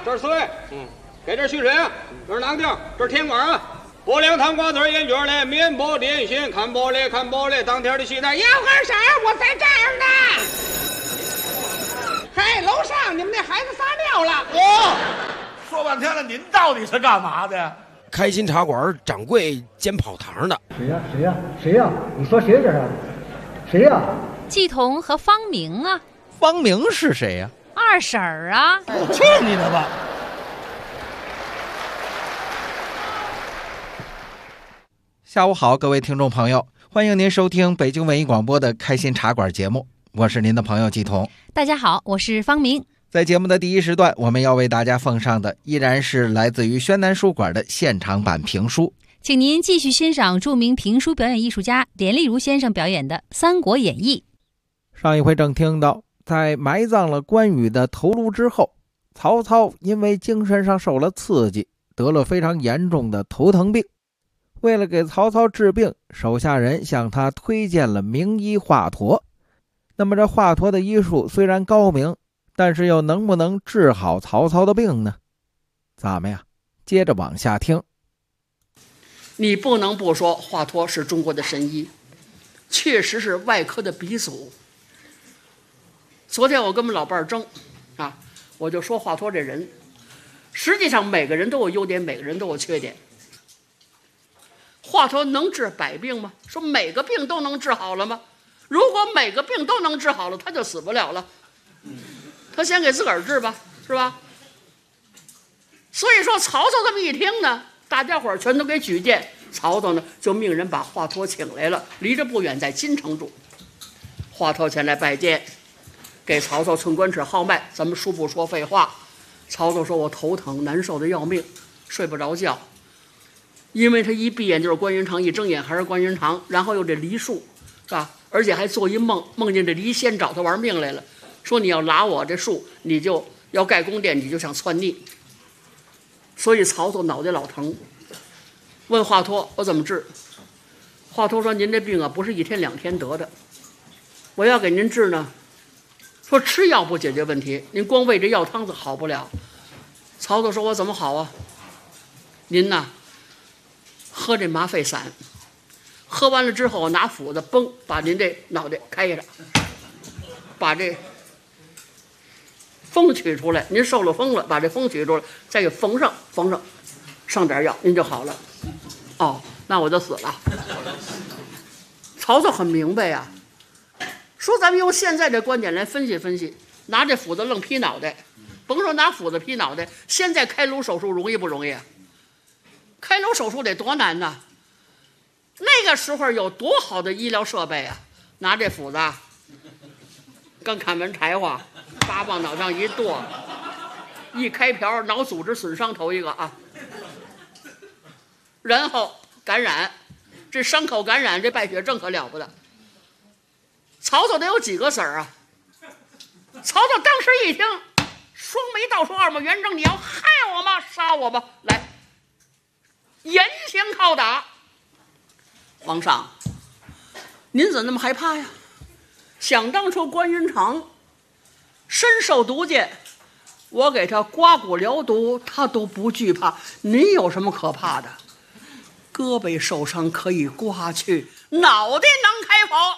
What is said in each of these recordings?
这是水，给这蓄水啊，这是囊丁，这是甜瓜啊。薄凉糖瓜子烟卷嘞，面包点心，看玻璃，当天的西餐， 要根绳，我在这儿呢。嘿，楼上你们那孩子撒尿了。 说半天了，您到底是干嘛的呀？ 开心茶馆掌柜兼跑堂的。 谁呀？你说谁这是？谁呀？ 季彤和方明啊。 方明是谁呀？ 二婶儿啊。 去你的吧！ 下午好，各位听众朋友，欢迎您收听北京文艺广播的开心茶馆节目，我是您的朋友季彤。 大家好，我是方明。 在节目的第一时段，我们要为大家奉上的依然是来自于宣南书馆的现场版评书， 请您继续欣赏著名评书表演艺术家连丽如先生表演的《三国演义》。 上一回正听到，在埋葬了关羽的头颅之后，曹操因为精神上受了刺激，得了非常严重的头疼病。为了给曹操治病，手下人向他推荐了名医华佗。那么这华佗的医术虽然高明，但是又能不能治好曹操的病呢？咱们呀，接着往下听。 你不能不说华佗是中国的神医，确实是外科的鼻祖。昨天我跟我们老伴儿争啊，我就说华佗这人，实际上每个人都有优点，每个人都有缺点。华佗能治百病吗？说每个病都能治好了吗？如果每个病都能治好了，他就死不了了。他先给自个儿治吧，是吧？所以说曹操这么一听呢，大家伙儿全都给举荐，曹操呢就命人把华佗请来了，离着不远，在金城住。华佗前来拜见，给曹操寸关尺号脉，咱们书不说废话。曹操说：“我头疼，难受的要命，睡不着觉。”因为他一闭眼就是关云长，一睁眼还是关云长，然后又这梨树，是吧？而且还做一梦，梦见这梨仙找他玩命来了，说你要拉我这树，你就要盖宫殿，你就想篡逆。所以曹操脑袋老疼，问华佗：“我怎么治？”华佗说：“您这病啊，不是一天两天得的，我要给您治呢，说吃药不解决问题，您光喂这药汤子好不了。”曹操说：“我怎么好啊？您呐，喝这麻沸散，喝完了之后拿斧子嘣把您这脑袋开上，把这风取出来，您受了风了，把这风取出来，再给缝上，上点药，您就好了。哦，那我就死了。”曹操很明白啊，说咱们用现在这观点来分析分析，拿这斧子愣劈脑袋，甭说拿斧子劈脑袋，现在开颅手术容易不容易啊？开颅手术得多难呐！那个时候有多好的医疗设备啊！拿这斧子，刚砍完柴火，叭往脑上一剁，一开瓢，脑组织损伤头一个啊，然后感染，这伤口感染，这败血症可了不得。曹操得有几个子儿啊？曹操当时一听，双眉倒竖，二目圆睁，你要害我吗？杀我吧！来。严刑拷打。皇上，您怎么那么害怕呀？想当初关云长身受毒箭，我给他刮骨疗毒，他都不惧怕，您有什么可怕的？胳膊受伤可以刮去，脑袋能开剖。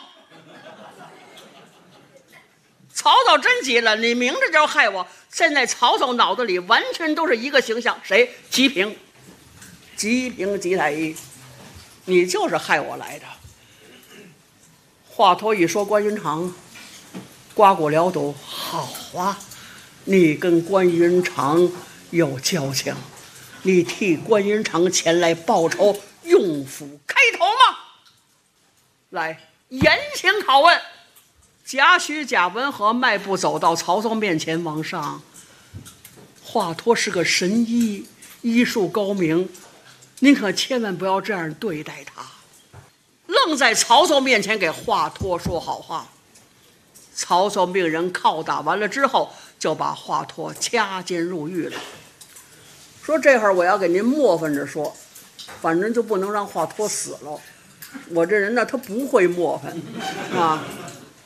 曹操真急了，你明着就害我。现在曹操脑子里完全都是一个形象，谁？吉平。吉太医，你就是害我来的。华佗一说关云长刮骨疗毒，好啊，你跟关云长有交情，你替关云长前来报仇，用斧开头吗？来，严刑拷问。贾诩、贾文和迈步走到曹操面前，王上，华佗是个神医，医术高明，您可千万不要这样对待他。愣在曹操面前给华佗说好话。曹操命人拷打完了之后，就把华佗掐监入狱了。说这会儿我要给您磨翻着说，反正就不能让华佗死了。我这人呢，他不会磨翻啊。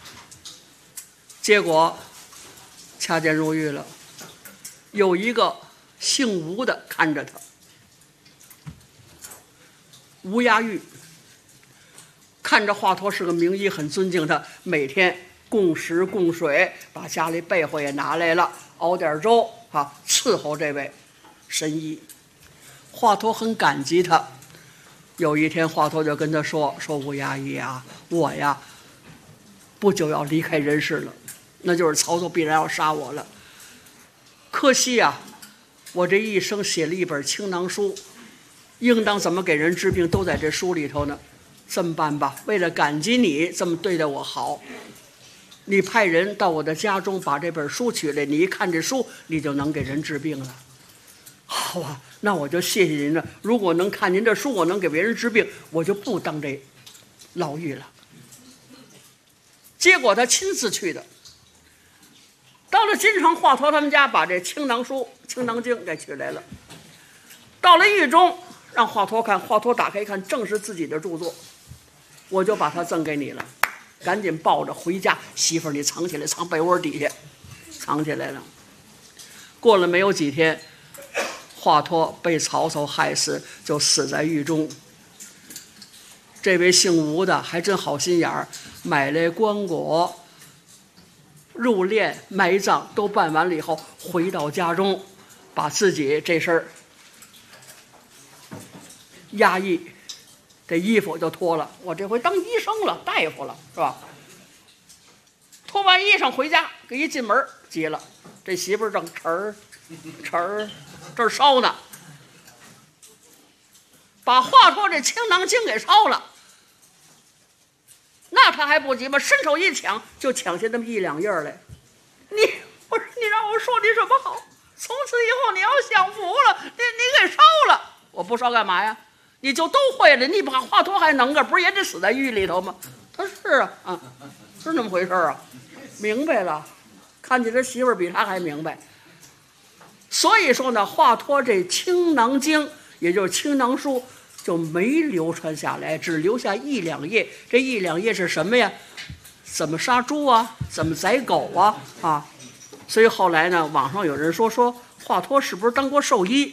结果掐监入狱了，有一个姓吴的看着他。吴衙狱看着华佗是个名医，很尊敬他，每天供食供水，把家里被窝也拿来了，熬点粥伺候这位神医。华佗很感激他。有一天华佗就跟他说吴衙役啊，我呀不久要离开人世了，那就是曹操必然要杀我了。可惜啊，我这一生写了一本青囊书，应当怎么给人治病都在这书里头呢。这么办吧，为了感激你这么对待我好，你派人到我的家中把这本书取来，你一看这书，你就能给人治病了。好啊，那我就谢谢您了。如果能看您这书，我能给别人治病，我就不当这牢狱了。结果他亲自去的，到了京城，华佗他们家把这青囊书、青囊经给取来了。到了狱中，让华佗看，华佗打开一看，正是自己的著作，我就把它赠给你了。赶紧抱着回家，媳妇儿你藏起来，藏被窝底下，藏起来了。过了没有几天，华佗被曹操害死，就死在狱中。这位姓吴的还真好心眼儿，买来棺椁、入殓、埋葬都办完了以后，回到家中，把自己这身衙役这衣服就脱了。我这回当医生了，大夫了，是吧？脱完衣裳回家，给一进门急了，这媳妇儿正这儿烧呢，把华佗这青囊经给烧了。那他还不急吗？伸手一抢，就抢下那么一两页来。我说你让我说你什么好？从此以后你要享福了，你给烧了。我不烧干嘛呀？你就都会了，你把华佗还能个，不是也得死在狱里头吗？他是啊，是那么回事啊，明白了。看见他媳妇儿比他还明白。所以说呢，华佗这青囊经，也就是青囊书，就没流传下来，只留下一两页。这一两页是什么呀？怎么杀猪啊？怎么宰狗啊？所以后来呢，网上有人说华佗是不是当过兽医？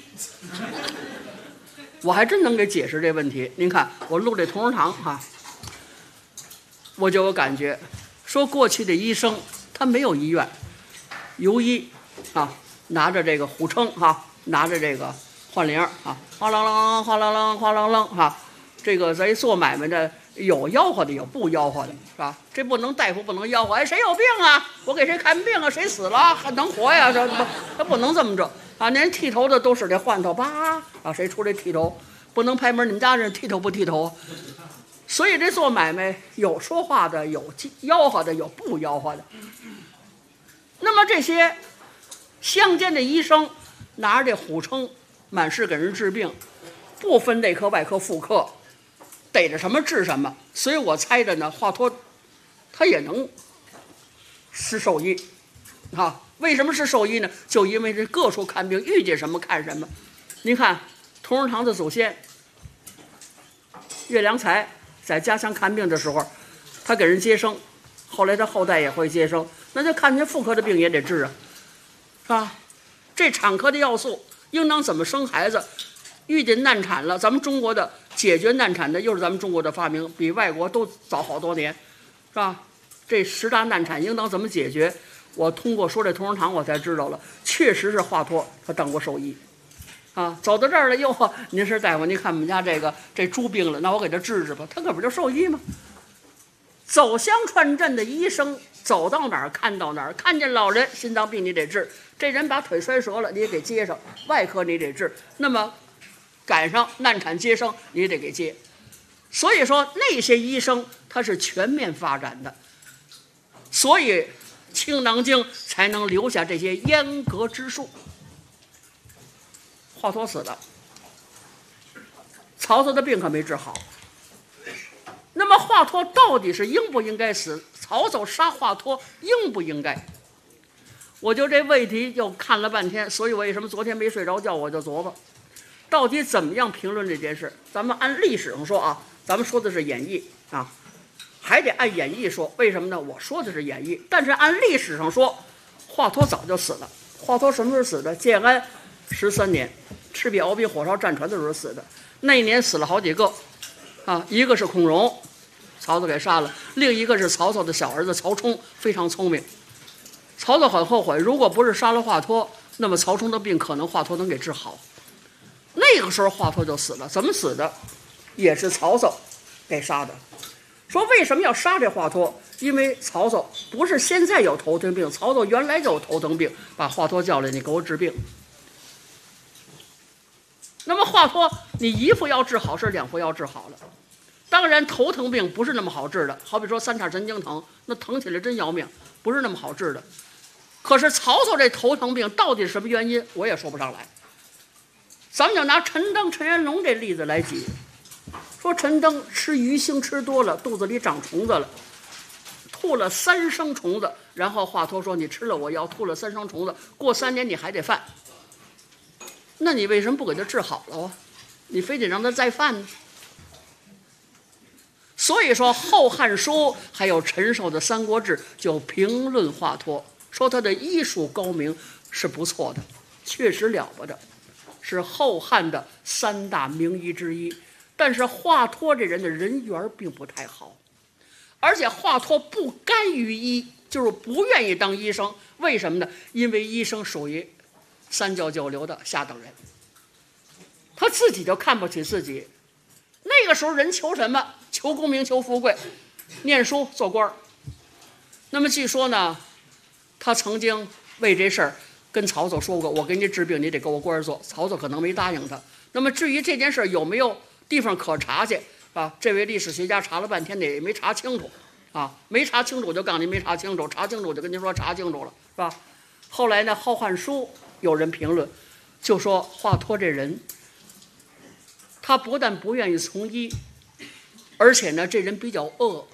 我还真能给解释这问题。您看我录这同仁堂我就有感觉，说过去的医生他没有医院，游医拿着这个虎称拿着这个换铃哗啷啷哗啷啷哗啷啷这个咱做买卖的有吆喝的，有不吆喝的，是吧？这不能大夫不能吆喝，谁有病啊？我给谁看病啊？谁死了还能活呀？他不能这么着连剃头的都使这换头谁出来剃头？不能拍门，你们家人剃头不剃头？所以这做买卖有说话的，有吆喝的，有不吆喝的。那么这些乡间的医生拿着这虎称，满是给人治病，不分内科、外科、妇科，逮着什么治什么。所以我猜着呢，华佗他也能是兽医为什么是兽医呢？就因为这各处看病，遇见什么看什么。您看同仁堂的祖先岳良才在家乡看病的时候，他给人接生，后来他后代也会接生，那就看见妇科的病也得治是吧？这产科的要素应当怎么生孩子，遇见难产了，咱们中国的解决难产的又是咱们中国的发明，比外国都早好多年，是吧？这10大难产应当怎么解决？我通过说这同仁堂我才知道了，确实是华佗他当过兽医走到这儿了，您是大夫，您看我们家这猪病了，那我给他治治吧。他可不就兽医吗？走乡串镇的医生，走到哪儿看到哪儿，看见老人心脏病你得治，这人把腿摔折了你也给接上，外科你得治，那么赶上难产接生你也得给接。所以说那些医生他是全面发展的，所以青囊经才能留下这些阉革之术。华佗死了，曹操的病可没治好。那么华佗到底是应不应该死？曹操杀华佗应不应该？我就这问题又看了半天，所以为什么昨天没睡着觉我就琢磨，到底怎么样评论这件事？咱们按历史上说咱们说的是演义还得按演义说。为什么呢？我说的是演义，但是按历史上说，华佗早就死了。华佗什么时候死的？建安 13年，赤壁鏖兵火烧战船的时候死的。那一年死了好几个，一个是孔融，曹操给杀了；另一个是曹操的小儿子曹冲，非常聪明。曹操很后悔，如果不是杀了华佗，那么曹冲的病可能华佗能给治好。那个时候华佗就死了，怎么死的？也是曹操给杀的。说为什么要杀这华佗？因为曹操不是现在有头疼病，曹操原来就有头疼病，把华佗叫来，你给我治病。那么华佗，你一副要治好是两副要治好了。当然头疼病不是那么好治的，好比说三叉神经疼，那疼起来真要命，不是那么好治的。可是曹操这头疼病到底是什么原因，我也说不上来。咱们就拿陈登、陈元龙这例子来举，说陈登吃鱼腥吃多了，肚子里长虫子了，吐了3升虫子，然后华佗说你吃了我药，吐了3升虫子，过3年你还得犯。那你为什么不给他治好了啊？你非得让他再犯呢？所以说《后汉书》还有陈寿的《三国志》就评论华佗，说他的医术高明是不错的，确实了不得，是后汉的3大名医之一。但是华佗这人的人缘并不太好，而且华佗不甘于医，就是不愿意当医生。为什么呢？因为医生属于三教九流的下等人，他自己就看不起自己。那个时候人求什么？求功名，求富贵，念书做官。那么据说呢，他曾经为这事儿跟曹操说过，我给你治病，你得给我官做。曹操可能没答应他。那么至于这件事有没有地方可查去这位历史学家查了半天也没查清楚没查清楚就告诉你没查清楚，查清楚就跟您说查清楚了，是吧？后来呢，《后汉书》有人评论，就说华佗这人，他不但不愿意从医，而且呢，这人比较恶，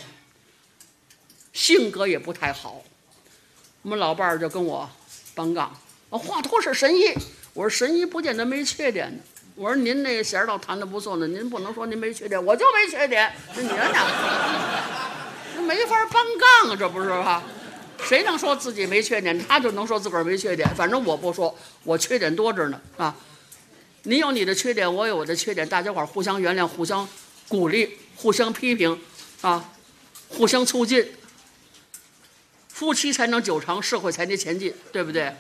性格也不太好。我们老伴儿就跟我搬杠，华佗是神医。我说神医不见得没缺点呢。我说您那弦倒弹得不错呢，您不能说您没缺点，我就没缺点，是您呢？这没法搬杠啊，这不是吧？谁能说自己没缺点？他就能说自个儿没缺点。反正我不说，我缺点多着呢你有你的缺点，我有我的缺点，大家伙互相原谅，互相鼓励，互相批评互相促进，夫妻才能久长，社会才能前进，对不对？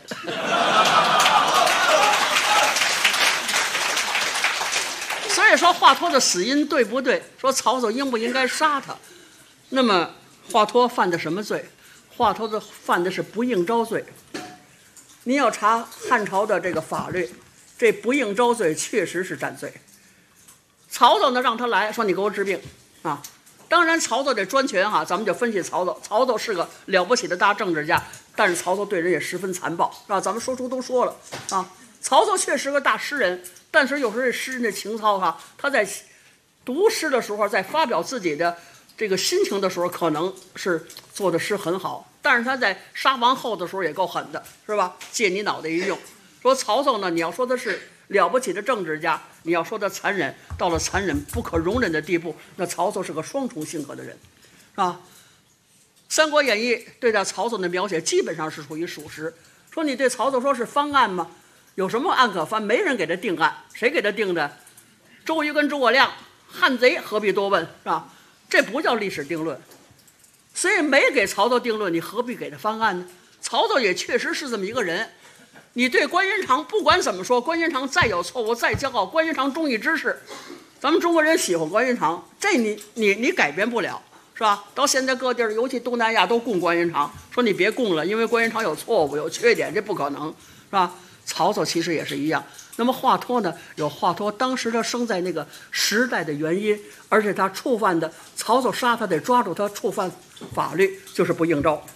所以说华佗的死因对不对？说曹操应不应该杀他？那么华佗犯的什么罪？华佗犯的是不应召罪。您要查汉朝的这个法律，这不应召罪确实是占罪。曹操呢让他来说你给我治病当然曹操这专权咱们就分析曹操。曹操是个了不起的大政治家，但是曹操对人也十分残暴，是吧？咱们说书都说了曹操确实个大诗人，但是有时候这诗人的情操他在读诗的时候，在发表自己的这个心情的时候，可能是做的诗很好，但是他在杀王后的时候也够狠的，是吧？借你脑袋一用。说曹操呢，你要说他是了不起的政治家，你要说他残忍，到了残忍不可容忍的地步，那曹操是个双重性格的人，是吧？《三国演义》对待曹操的描写基本上是属于属实。说你对曹操说是翻案吗？有什么案可翻？没人给他定案，谁给他定的？周瑜跟诸葛亮，汉贼何必多问，是吧？这不叫历史定论。所以没给曹操定论，你何必给他翻案呢？曹操也确实是这么一个人。你对关云长不管怎么说，关云长再有错误再骄傲，关云长忠义之士，咱们中国人喜欢关云长，这你改变不了，是吧？到现在各地儿，尤其东南亚都供关云长，说你别供了，因为关云长有错误有缺点，这不可能，是吧？曹操其实也是一样。那么华佗呢？有华佗当时他生在那个时代的原因，而且他触犯的曹操杀他得抓住他触犯法律，就是不应召。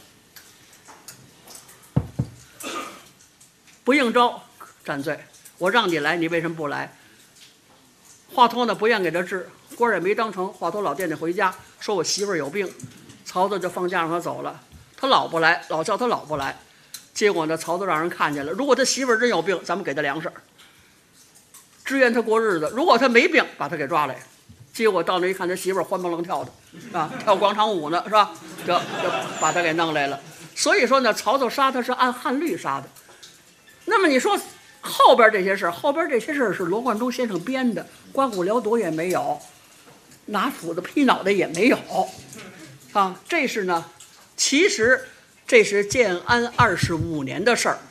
不应召占罪，我让你来，你为什么不来？华佗呢不愿给他治，官也没当成。华佗老惦记回家，说我媳妇儿有病，曹操就放假让他走了。他老不来，老叫他老不来。结果呢，曹操让人看见了，如果他媳妇儿真有病，咱们给他粮食，支援他过日子；如果他没病，把他给抓来。结果到那一看，他媳妇儿欢蹦楞跳的，跳广场舞呢，是吧？就把他给弄来了。所以说呢，曹操杀他是按汉律杀的。那么你说《 后边这些事儿是罗贯中先生编的，刮骨疗毒也没有，拿斧子劈脑袋也没有，啊，这是呢，其实这是建安25年的事儿。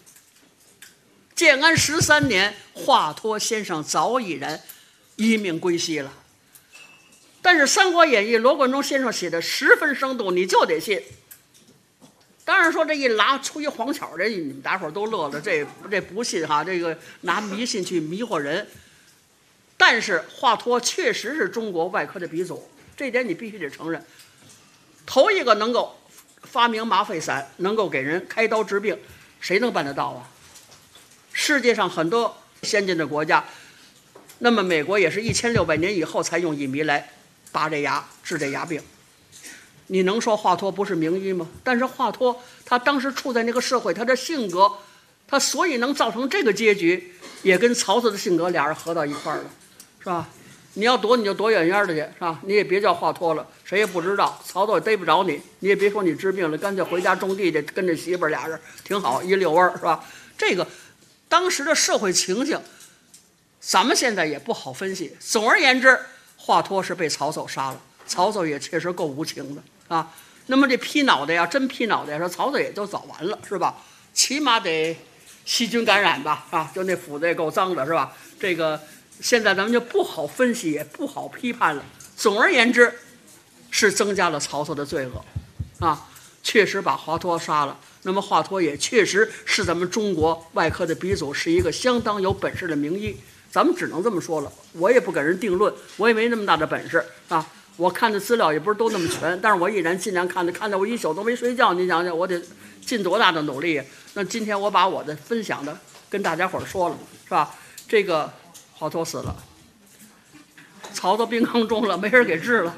建安13年，华佗先生早已然一命归西了。但是《三国演义》罗贯中先生写的十分生动，你就得信。当然说这一拉出一黄巧，这你们大伙儿都乐了，这不信哈，这个拿迷信去迷惑人。但是华佗确实是中国外科的鼻祖，这点你必须得承认。头一个能够发明麻沸散，能够给人开刀治病，谁能办得到啊？世界上很多先进的国家，那么美国也是1600年以后才用乙醚来拔这牙治这牙病。你能说华佗不是名医吗？但是华佗他当时处在那个社会，他的性格，他所以能造成这个结局，也跟曹操的性格俩人合到一块儿了，是吧？你要躲你就躲远远的去，是吧？你也别叫华佗了，谁也不知道，曹操也逮不着你，你也别说你治病了，干脆回家种地去，跟着媳妇儿俩人挺好，一遛弯，是吧？这个当时的社会情形，咱们现在也不好分析。总而言之，华佗是被曹操杀了，曹操也确实够无情的啊。那么这劈脑袋呀，真劈脑袋，说曹操也就早完了，是吧？起码得细菌感染吧，啊，就那斧子也够脏的，是吧？这个现在咱们就不好分析，也不好批判了。总而言之，是增加了曹操的罪恶，啊，确实把华佗杀了。那么华佗也确实是咱们中国外科的鼻祖，是一个相当有本事的名医。咱们只能这么说了，我也不给人定论，我也没那么大的本事啊。我看的资料也不是都那么全，但是我依然尽量看得我一宿都没睡觉。你想想，我得尽多大的努力。那今天我把我的分享的跟大家伙儿说了，是吧？这个华佗死了，曹操病炕中了，没人给治了，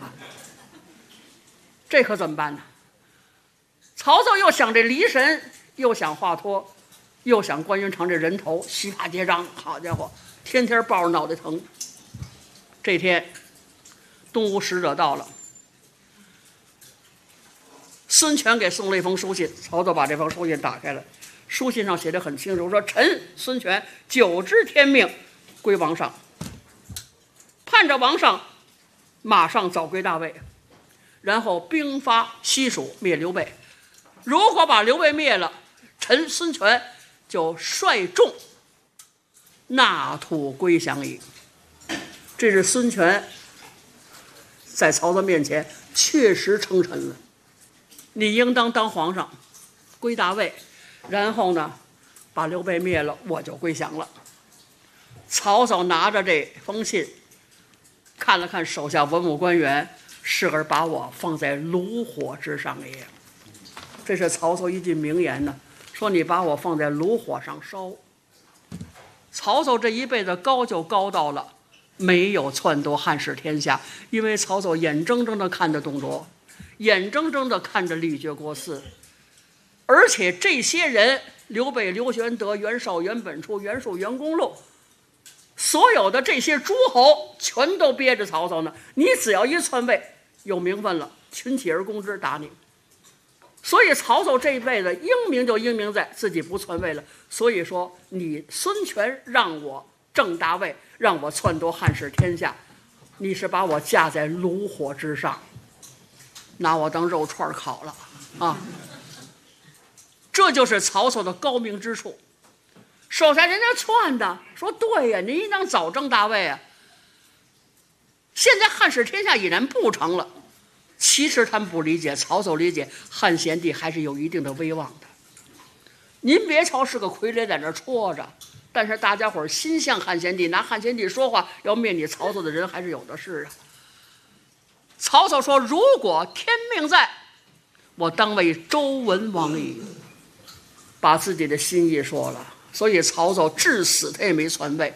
这可怎么办呢？曹操又想这离神，又想华佗，又想关云长这人头，虚发结账，好家伙，天天抱着脑袋疼。这天东吴使者到了，孙权给送了一封书信，曹操把这封书信打开了，书信上写得很清楚，说臣孙权久知天命，归王上，盼着王上马上早归大魏，然后兵发西蜀，灭刘备。如果把刘备灭了，臣孙权就率众纳土归降矣。这是孙权在曹操面前确实称臣了，你应当当皇上，归大魏，然后呢把刘备灭了，我就归降了。曹操拿着这封信看了看手下文武官员，是而把我放在炉火之上也。这是曹操一句名言呢，说你把我放在炉火上烧。曹操这一辈子高就高到了没有篡夺汉室天下，因为曹操眼睁睁地看着董卓，眼睁睁地看着力绝国肆，而且这些人刘备、刘玄德、袁绍、袁本初、袁术、袁公路，所有的这些诸侯全都憋着曹操呢。你只要一篡位，有名分了，群起而攻之，打你。所以曹操这一辈子英明就英明在自己不篡位了。所以说你孙权让我正大位，让我篡夺汉室天下，你是把我架在炉火之上，拿我当肉串烤了啊！这就是曹操的高明之处。手下人家劝的说对呀，你应当早正大位啊。现在汉室天下已然不成了，其实他们不理解，曹操理解汉献帝还是有一定的威望的。您别瞧是个傀儡在那戳着，但是大家伙心向汉献帝，拿汉献帝说话，要灭你曹操的人还是有的是啊。曹操说如果天命在，我当为周文王矣，把自己的心意说了。所以曹操至死他也没篡位。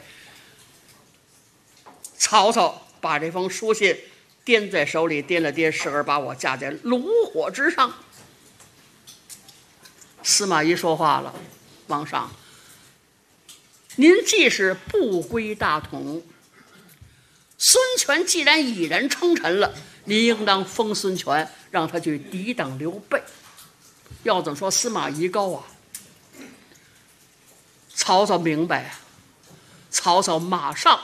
曹操把这封书信掂在手里，掂了掂，时而把我架在炉火之上。司马懿说话了，王上，您既是不归大统，孙权既然已然称臣了，您应当封孙权，让他去抵挡刘备。要怎么说司马懿高啊？ 曹操明白，曹操马上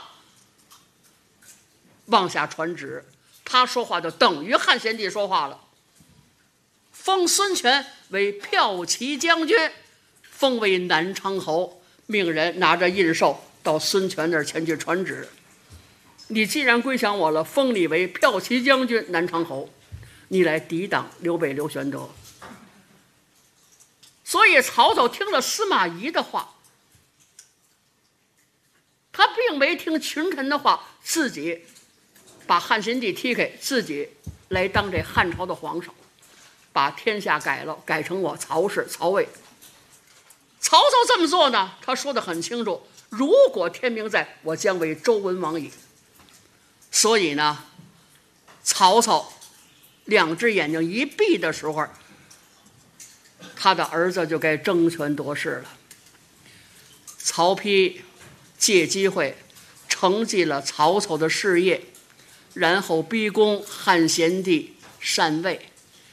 往下传旨，他说话就等于汉献帝说话了，封孙权为骠骑将军，封为南昌侯，命人拿着印绶到孙权那儿前去传旨。你既然归降我了，封你为骠骑将军、南昌侯，你来抵挡刘备、刘玄德。所以曹操听了司马懿的话，他并没听群臣的话，自己把汉献帝踢开，自己来当这汉朝的皇上，把天下改了，改成我曹氏、曹魏。曹操这么做呢，他说得很清楚，如果天命在，我将为周文王矣。所以呢，曹操两只眼睛一闭的时候，他的儿子就该争权夺势了。曹丕借机会承继了曹操的事业，然后逼宫汉献帝禅位。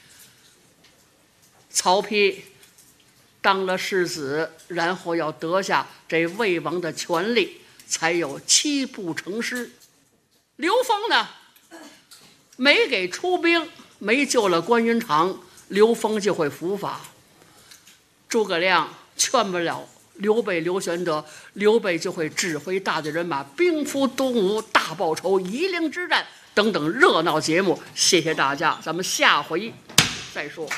曹丕当了世子，然后要得下这魏王的权力，才有七步成诗。刘封呢，没给出兵，没救了关云长，刘封就会伏法。诸葛亮劝不了刘备、刘玄德，刘备就会指挥大队人马兵赴东吴，大报仇，夷陵之战等等热闹节目。谢谢大家，咱们下回再说。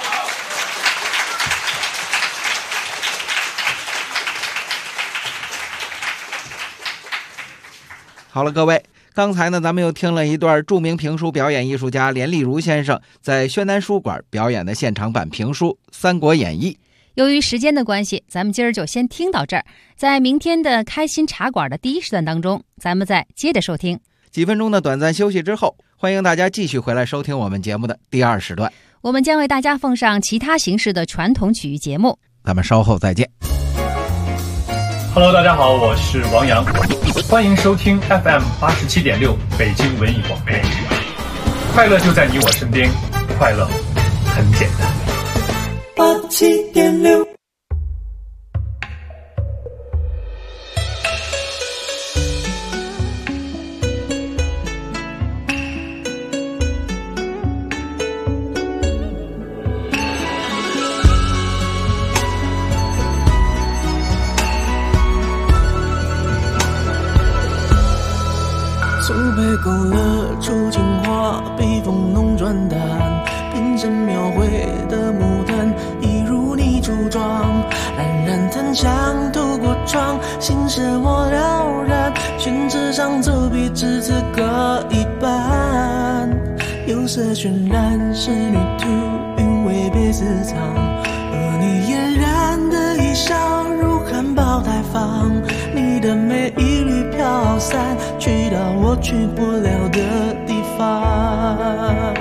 好了，各位，刚才呢，咱们又听了一段著名评书表演艺术家连丽如先生在宣南书馆表演的现场版评书《三国演义》。 由于时间的关系，咱们今儿就先听到这儿。在明天的开心茶馆的第一时段当中，咱们再接着收听。 几分钟的短暂休息之后，欢迎大家继续回来收听我们节目的第二时段。 我们将为大家奉上其他形式的传统曲艺节目。 咱们稍后再见。 Hello， 大家好，我是王阳，欢迎收听 FM 87.6北京文艺广播。快乐就在你我身边，快乐很简单。 87.6 苏北勾勒出情话，笔锋浓转淡，变身描绘的牡丹，一如你梳妆，冉冉檀香透过窗，心事我了然，宣纸上走笔只字各一半，釉色渲染仕女图，韵味被私藏，而你嫣然的一笑如含苞待放，你的美一缕飘散，去到我去不了的地方。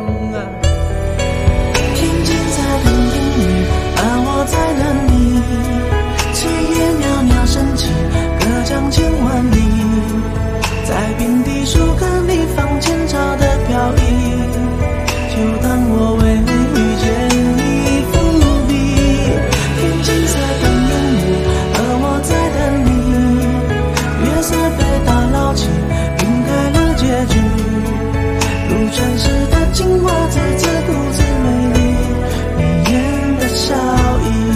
天津在等阴雨，而我在等你，炊烟袅袅升起，隔江千万里，在遍地树根里放前朝的飘逸，就当我为遇见你伏笔。天津在等阴雨，而我在等你，月色被打捞起，晕开了结局，如传世的情话，字字故字美丽，你眼的笑意。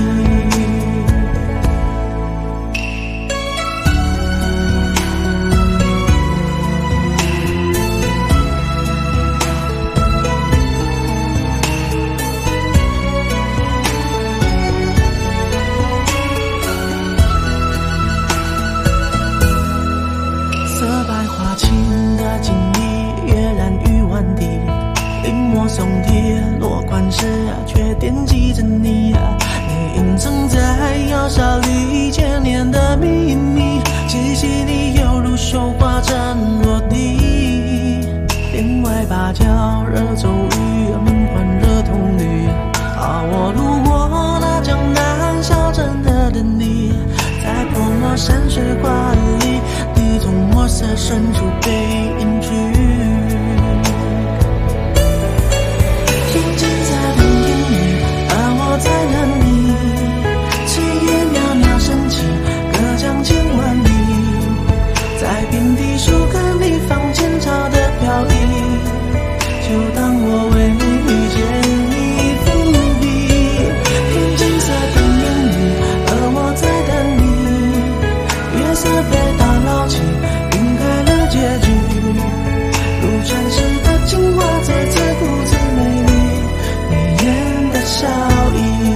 松铁落款时却惦记着你，你隐藏在窑烧里千年的秘密，细细你犹如绣花针落地，帘外芭蕉惹骤雨，门环惹铜绿，我路过那江南小镇的等你，在泼墨山水画里，你从墨色深处被隐去。天津在等阴雨，而我在等你，炊烟袅袅升起， 传世的精华最自顾自美丽，你眼的笑意。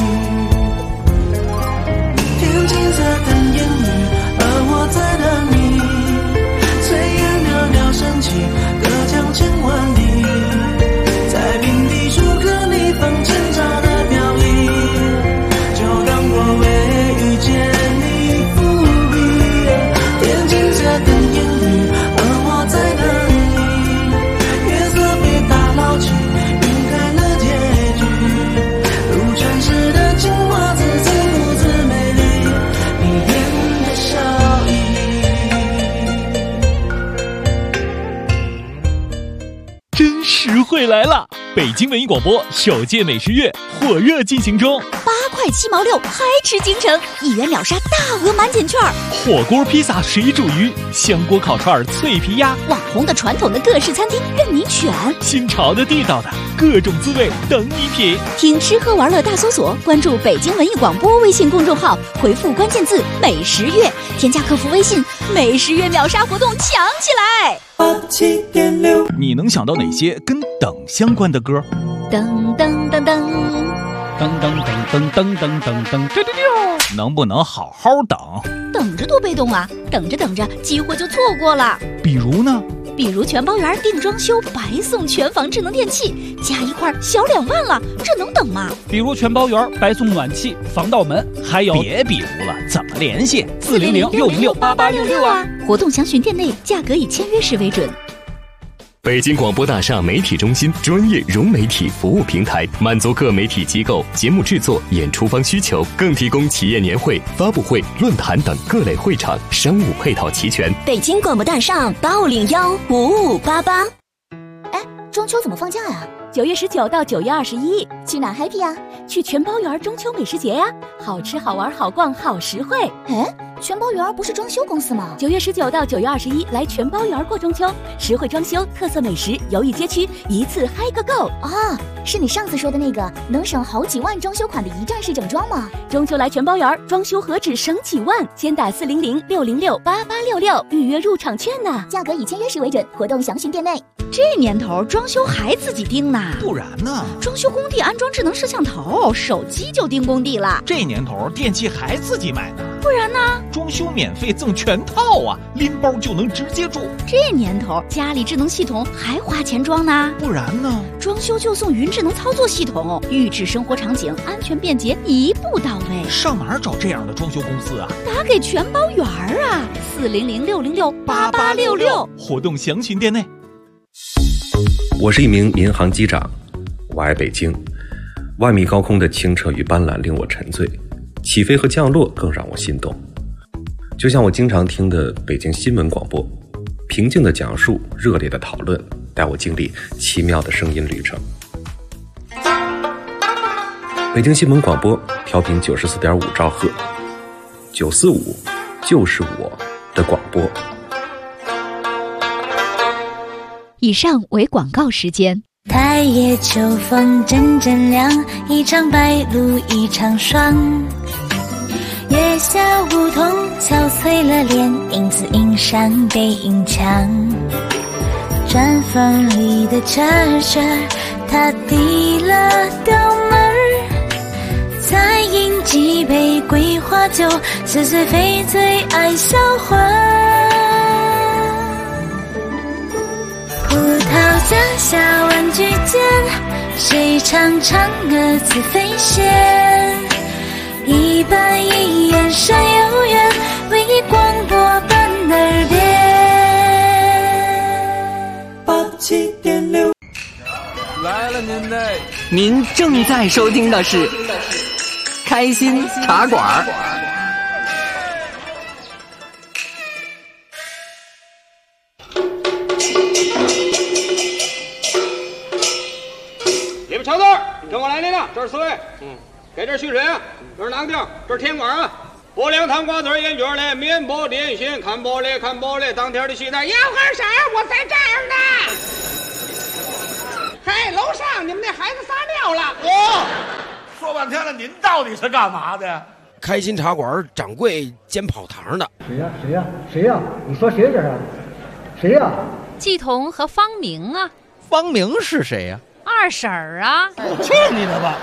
天青色等烟雨，而我在等你。炊烟袅袅升起，隔江千万里，在平地树刻你放前朝的表意，就当我未遇见你伏笔。天青色等烟雨，而我在等你。月色被打捞起，晕开了结局，如传世的精华自顾自美丽，你眼的笑意。 真实惠来了！北京文艺广播首届美食月火热进行中 ，8块7毛6，嗨吃京城，1元秒杀大额满减券， 火锅、披萨、水煮鱼、香锅烤串、脆皮鸭， 网红的、传统的各式餐厅任你选， 新潮的、地道的，各种滋味等你品。 听吃喝玩乐大搜索，关注北京文艺广播微信公众号，回复关键字“美食月”，添加客服微信，美食月秒杀活动抢起来 87.6。 你能想到哪些跟等相关的歌？ 噔噔噔噔噔噔噔噔噔噔噔噔，能不能好好等？ 等着多被动啊！等着等着，机会就错过了。 比如呢？ 比如全包圆定装修白送全房智能电器，加一块小2万了，这能等吗？ 比如全包圆白送暖气、防盗门，还有别比如了，怎么联系 ？400-606-8866啊！活动详询店内，价格以签约时为准。 北京广播大厦媒体中心专业融媒体服务平台，满足各媒体机构节目制作、演出方需求，更提供企业年会、发布会、论坛等各类会场，商务配套齐全。 北京广播大厦850-5588。 哎，中秋怎么放假呀？9月19到9月21，去哪 happy 呀？去全包园中秋美食节呀，好吃好玩好逛好实惠。 哎，全包园不是装修公司吗 ？9月19到9月21，来全包园过中秋，实惠装修、特色美食、游艺街区，一次嗨个够啊！是你上次说的那个能省好几万装修款的一站式整装吗？ 中秋来全包园，装修何止省几万？先打400-606-8866预约入场券呢， 价格以签约时为准，活动详询店内。 这年头装修还自己盯呢？ 不然呢？ 装修工地安装智能摄像头，手机就盯工地了。 这年头电器还自己买呢？ 不然呢？ 装修免费赠全套啊，拎包就能直接住。 这年头家里智能系统还花钱装呢？ 不然呢？ 装修就送云智能操作系统，预制生活场景，安全便捷，一步到位。 上哪儿找这样的装修公司啊？ 打给全包园啊，400-606-8866， 活动详询店内。 我是一名民航机长，我爱北京。万米高空的清澈与斑斓令我沉醉，起飞和降落更让我心动。就像我经常听的北京新闻广播，平静的讲述，热烈的讨论，带我经历奇妙的声音旅程。北京新闻广播调频94.5兆赫，945就是我的广播。 以上为广告时间。 太夜秋风阵阵凉，一场白露一场霜。月下梧桐憔悴了脸，影子映上背影墙。砖缝里的车车，他递了刀门儿，再饮几杯桂花酒，似醉非醉爱销魂。葡萄架下玩具间，谁唱嫦娥自飞仙？一板一眼山有缘，为你广播伴耳边。 87.6 来了您正在收听的是开心茶馆。 你们瞧字，跟我来那个，这是4位，给这续水啊，这是哪个地方？这是天馆啊。拨凉汤瓜子烟卷嘞，面包点心，看玻璃看玻璃，当天的西单要喝啥我在这儿呢。嘿，楼上你们那孩子撒尿了。 说半天了，您到底是干嘛的？ 开心茶馆掌柜兼跑堂的。 谁呀？你说谁这是？谁呀？ 季彤和方明啊。 方明是谁呀？ 二婶儿啊。 去你的吧！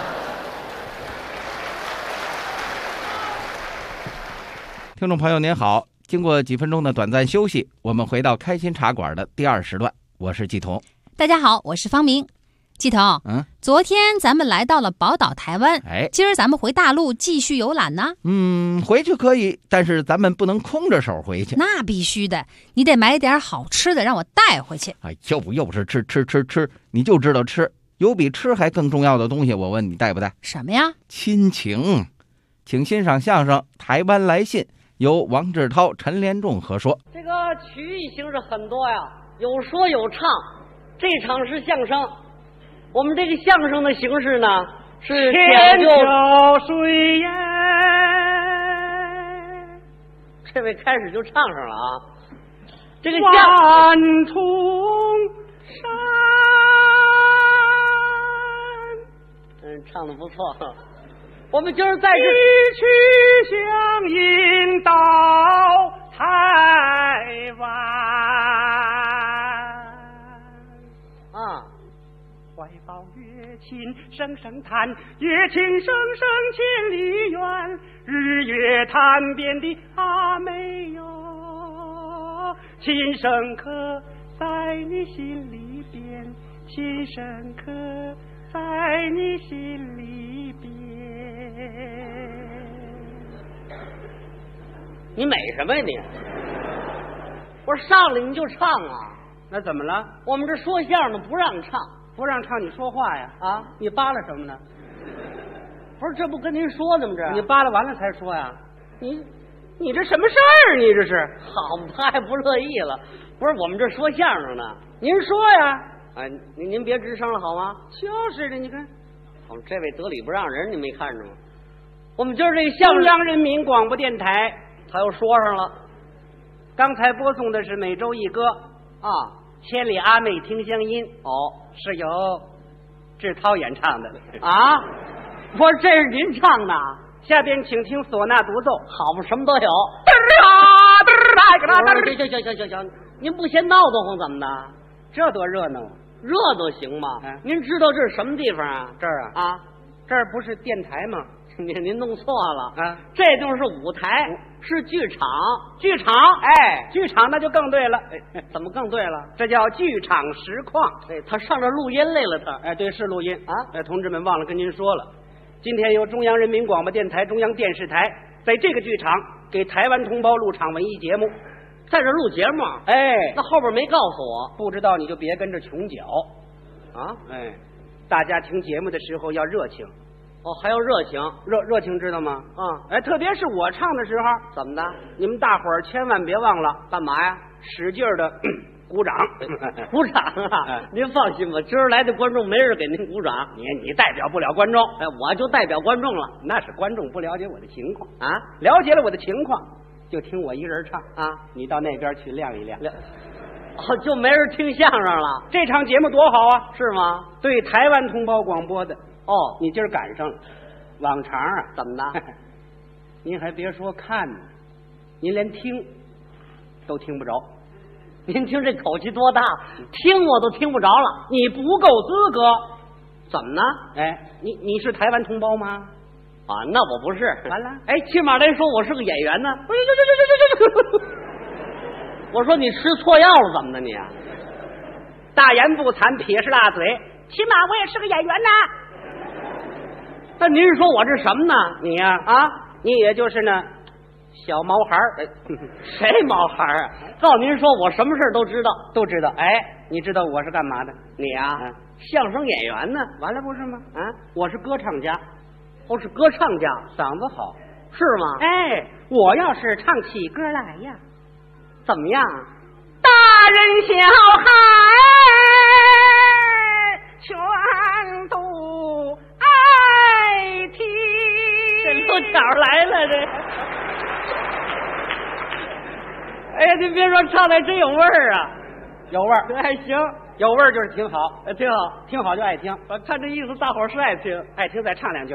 听众朋友您好，经过几分钟的短暂休息，我们回到开心茶馆的第2时段，我是季彤。 大家好，我是方明。季彤，昨天咱们来到了宝岛台湾，今儿咱们回大陆继续游览呢。 回去可以，但是咱们不能空着手回去。 那必须的，你得买点好吃的让我带回去。 哎，又是吃，你就知道吃，有比吃还更重要的东西，我问你带不带？ 什么呀？ 亲情。请欣赏相声《台湾来信》，由王志涛、陈连仲合说。 这个曲艺形式很多呀，有说有唱。这场是相声，我们这个相声的形式呢是讲究水烟。这位开始就唱上了啊！这个万重山，唱的不错。我们今儿在这一曲相引到台湾啊， 怀抱乐琴声声弹，乐琴声声千里远，日月潭边的阿妹哟，琴声刻在你心里边，琴声刻在你心里边。 你美什么呀你？我说上来你就唱啊！ 那怎么了？ 我们这说相声的不让唱， 不让唱你说话呀？ 啊， 你扒拉什么呢？ 不是，这不跟您说呢吗？这你扒拉完了才说呀？你这什么事儿？你这是？ 好，他还不乐意了。不是，我们这说相声呢。 您说呀？ 哎，您别吱声了好吗？ 就是的，你看， 这位得理不让人，你没看着吗？我们今儿这相声中央人民广播电台， 他又说上了。 刚才播送的是每周一歌啊， 千里阿妹听乡音，是由志涛演唱的啊。我说这是您唱的， 下边请听唢呐独奏， 好吧，什么都有。行，您不嫌闹得慌怎么的？ 这多热闹， 热都行吗？您知道这是什么地方啊？ 这儿啊，这儿不是电台吗？ 您弄错了啊！ 这地方是舞台，是剧场。 剧场，剧场那就更对了。 怎么更对了？ 这叫剧场实况。 他上这录音来了，他。 对，是录音啊。同志们，忘了跟您说了，今天由中央人民广播电台、中央电视台在这个剧场给台湾同胞录场文艺节目， 在这录节目。那后边没告诉我， 不知道你就别跟着穷搅啊。 大家听节目的时候要热情。 还要热情， 热情知道吗？特别是我唱的时候， 怎么的？ 你们大伙儿千万别忘了干嘛呀？ 使劲的鼓掌， 鼓掌啊！您放心吧，今儿来的观众没人给您鼓掌， 你代表不了观众， 我就代表观众了。 那是观众不了解我的情况啊， 了解了我的情况，就听我一人唱啊。 你到那边去亮一亮， 就没人听相声了。 这场节目多好啊， 是吗？ 对台湾同胞广播的。 你今儿赶上了，往常啊， 怎么的？ 您还别说看呢，您连听都听不着。 您听这口气多大，听我都听不着了。 你不够资格， 怎么呢？ 你是台湾同胞吗？ 啊，那我不是。 完了， 起码来说我是个演员呢。我说你吃错药了怎么的你？ 大言不惭，撇是大嘴。起码我也是个演员呐。 那您说我这什么呢？ 你呀你也就是那小毛孩儿。 谁毛孩儿啊？告诉您说，我什么事都知道， 都知道。你知道我是干嘛的？ 你啊，相声演员呢？ 完了不是吗？我是歌唱家。 是歌唱家， 嗓子好， 是吗？ 我要是唱起歌来呀， 怎么样？ 大人小孩全都爱听。 这漏条来了这。您别说，唱的真有味儿啊！ 有味儿， 这还行， 有味儿就是挺好， 挺好， 挺好就爱听。 我看这意思，大伙儿是爱听， 爱听再唱两句。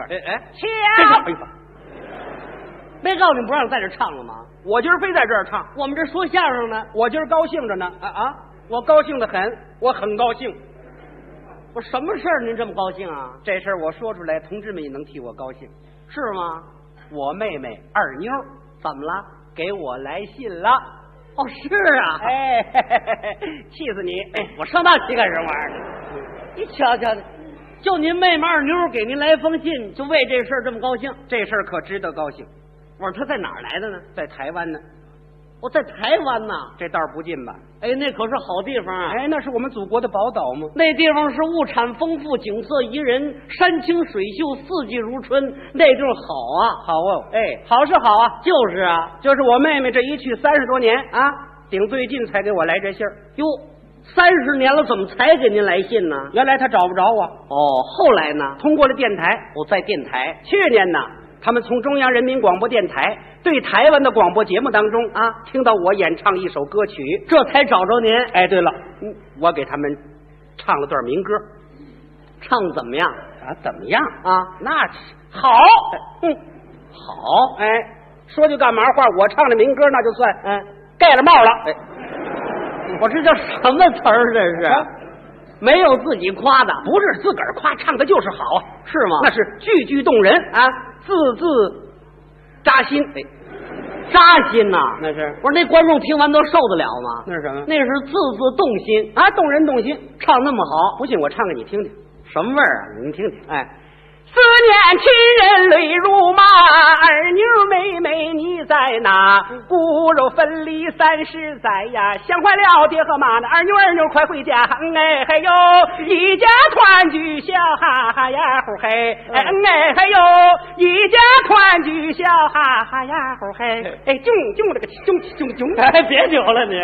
没告诉你不让在这唱了吗？ 我今儿非在这儿唱。 我们这说相声呢， 我今儿高兴着呢。 我高兴得很，我很高兴。 我什么事儿您这么高兴啊？ 这事儿我说出来，同志们也能替我高兴， 是吗？ 我妹妹二妞怎么了？ 给我来信了。 哦，是啊， 哎，气死你！ 我上那气干什么玩意儿？你瞧瞧，就您妹妹二妞给您来封信，就为这事儿这么高兴？ 这事儿可值得高兴。 我说他在哪儿来的呢？ 在台湾呢。 我在台湾呢， 这道不近吧？ 哎，那可是好地方啊！ 哎，那是我们祖国的宝岛吗？ 那地方是物产丰富，景色宜人，山清水秀，四季如春，那地方好啊！ 好哦， 哎， 好是好啊， 就是啊， 就是我妹妹这一去30多年啊，顶最近才给我来这信儿。 哟，30年了，怎么才给您来信呢？ 原来他找不着我。 哦，后来呢？ 通过了电台。 我在电台。 去年呢，他们从中央人民广播电台对台湾的广播节目当中啊，听到我演唱一首歌曲， 这才找着您。 哎，对了，我给他们唱了段民歌， 唱怎么样啊？怎么样啊？ 那好，好，哎，说句干嘛话，我唱的民歌那就算盖了帽了。哎， 我这叫什么词儿？这是。没有自己夸的， 不是自个儿夸，唱的就是好啊， 是吗？ 那是句句动人啊，字字扎心。哎， 扎心呐， 那是。 我说那观众听完都受得了吗？ 那是什么？ 那是字字动心啊，动人动心， 唱那么好。 不信我唱给你听听， 什么味儿啊？ 您听听， 哎。 思念亲人泪如麻，二妞妹妹你在哪？骨肉分离30载呀，想坏了爹和妈呢，二妞快回家。哎嘿呦，一家团聚笑哈哈呀呼嘿，哎嘿呦，一家团聚笑哈哈呀呼嘿，哎囧囧这个囧， 哎别扭了你。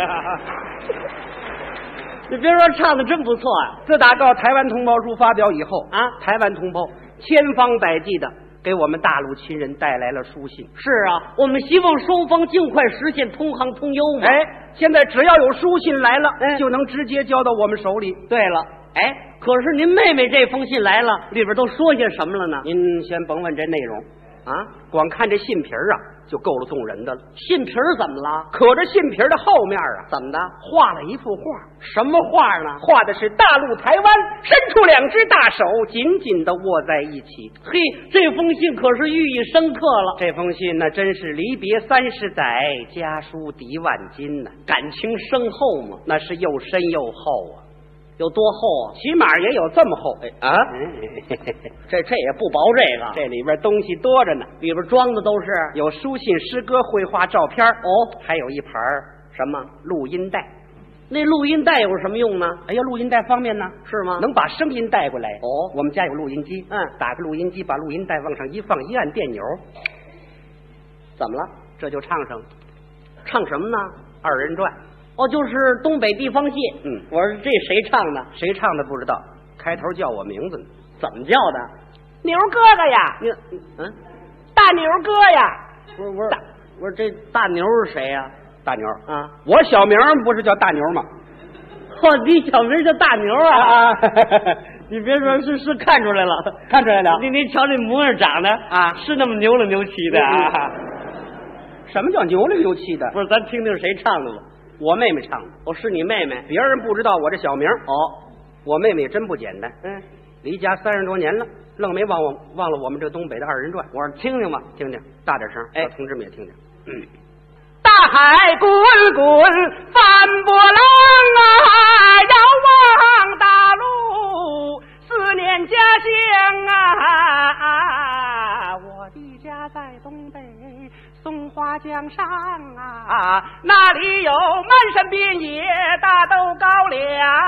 你别说，唱的真不错啊！ 自打告台湾同胞书发表以后啊， 台湾同胞千方百计的给我们大陆亲人带来了书信。 是啊，我们希望双方尽快实现通航通邮嘛。 哎，现在只要有书信来了，就能直接交到我们手里。 对了，哎，可是您妹妹这封信来了，里边都说些什么了呢？ 您先甭问这内容啊，光看这信皮儿啊，就够了动人的了。 信皮儿怎么了？ 可这信皮儿的后面啊， 怎么的？ 画了一幅画。 什么画呢？ 画的是大陆台湾伸出2只大手，紧紧的握在一起。 嘿，这封信可是寓意深刻了。 这封信那真是离别30载，家书抵万金呐， 感情深厚嘛。 那是又深又厚啊。 有多厚啊？ 起码也有这么厚。哎啊， 这也不薄， 这里边东西多着呢， 里边装的都是有书信、诗歌、绘画、照片哦， 还有一盘什么录音带。 那录音带有什么用呢？ 哎呀，录音带方面呢， 是吗？ 能把声音带过来。 哦， 我们家有录音机，打开录音机，把录音带往上一放，一按电钮， 怎么了？ 这就唱上了。 唱什么呢 ？2人转。 哦，就是东北地方戏。我说这谁唱的？ 谁唱的不知道，开头叫我名字呢。 怎么叫的？ 牛哥哥呀！大牛哥呀！ 不是，我说这大牛是谁呀？ 大牛啊！ 我小名不是叫大牛吗？ 哦，你小名叫大牛啊！你别说，是看出来了， 看出来了。 你瞧这模样长得啊， 是那么牛了牛气的啊！ 什么叫牛了牛气的？ 不是，咱听听谁唱的吧。 我妹妹唱的。 哦，是你妹妹， 别人不知道我这小名。 哦， 我妹妹也真不简单。离家30多年了，愣没忘了我们这东北的2人转。 我说听听吧， 听听，大点声， 哎， 同志们也听听。 大海滚滚翻波浪啊，遥望大陆，思念家乡啊，我的家在东北松花江上啊，那里有漫山遍野大豆高粱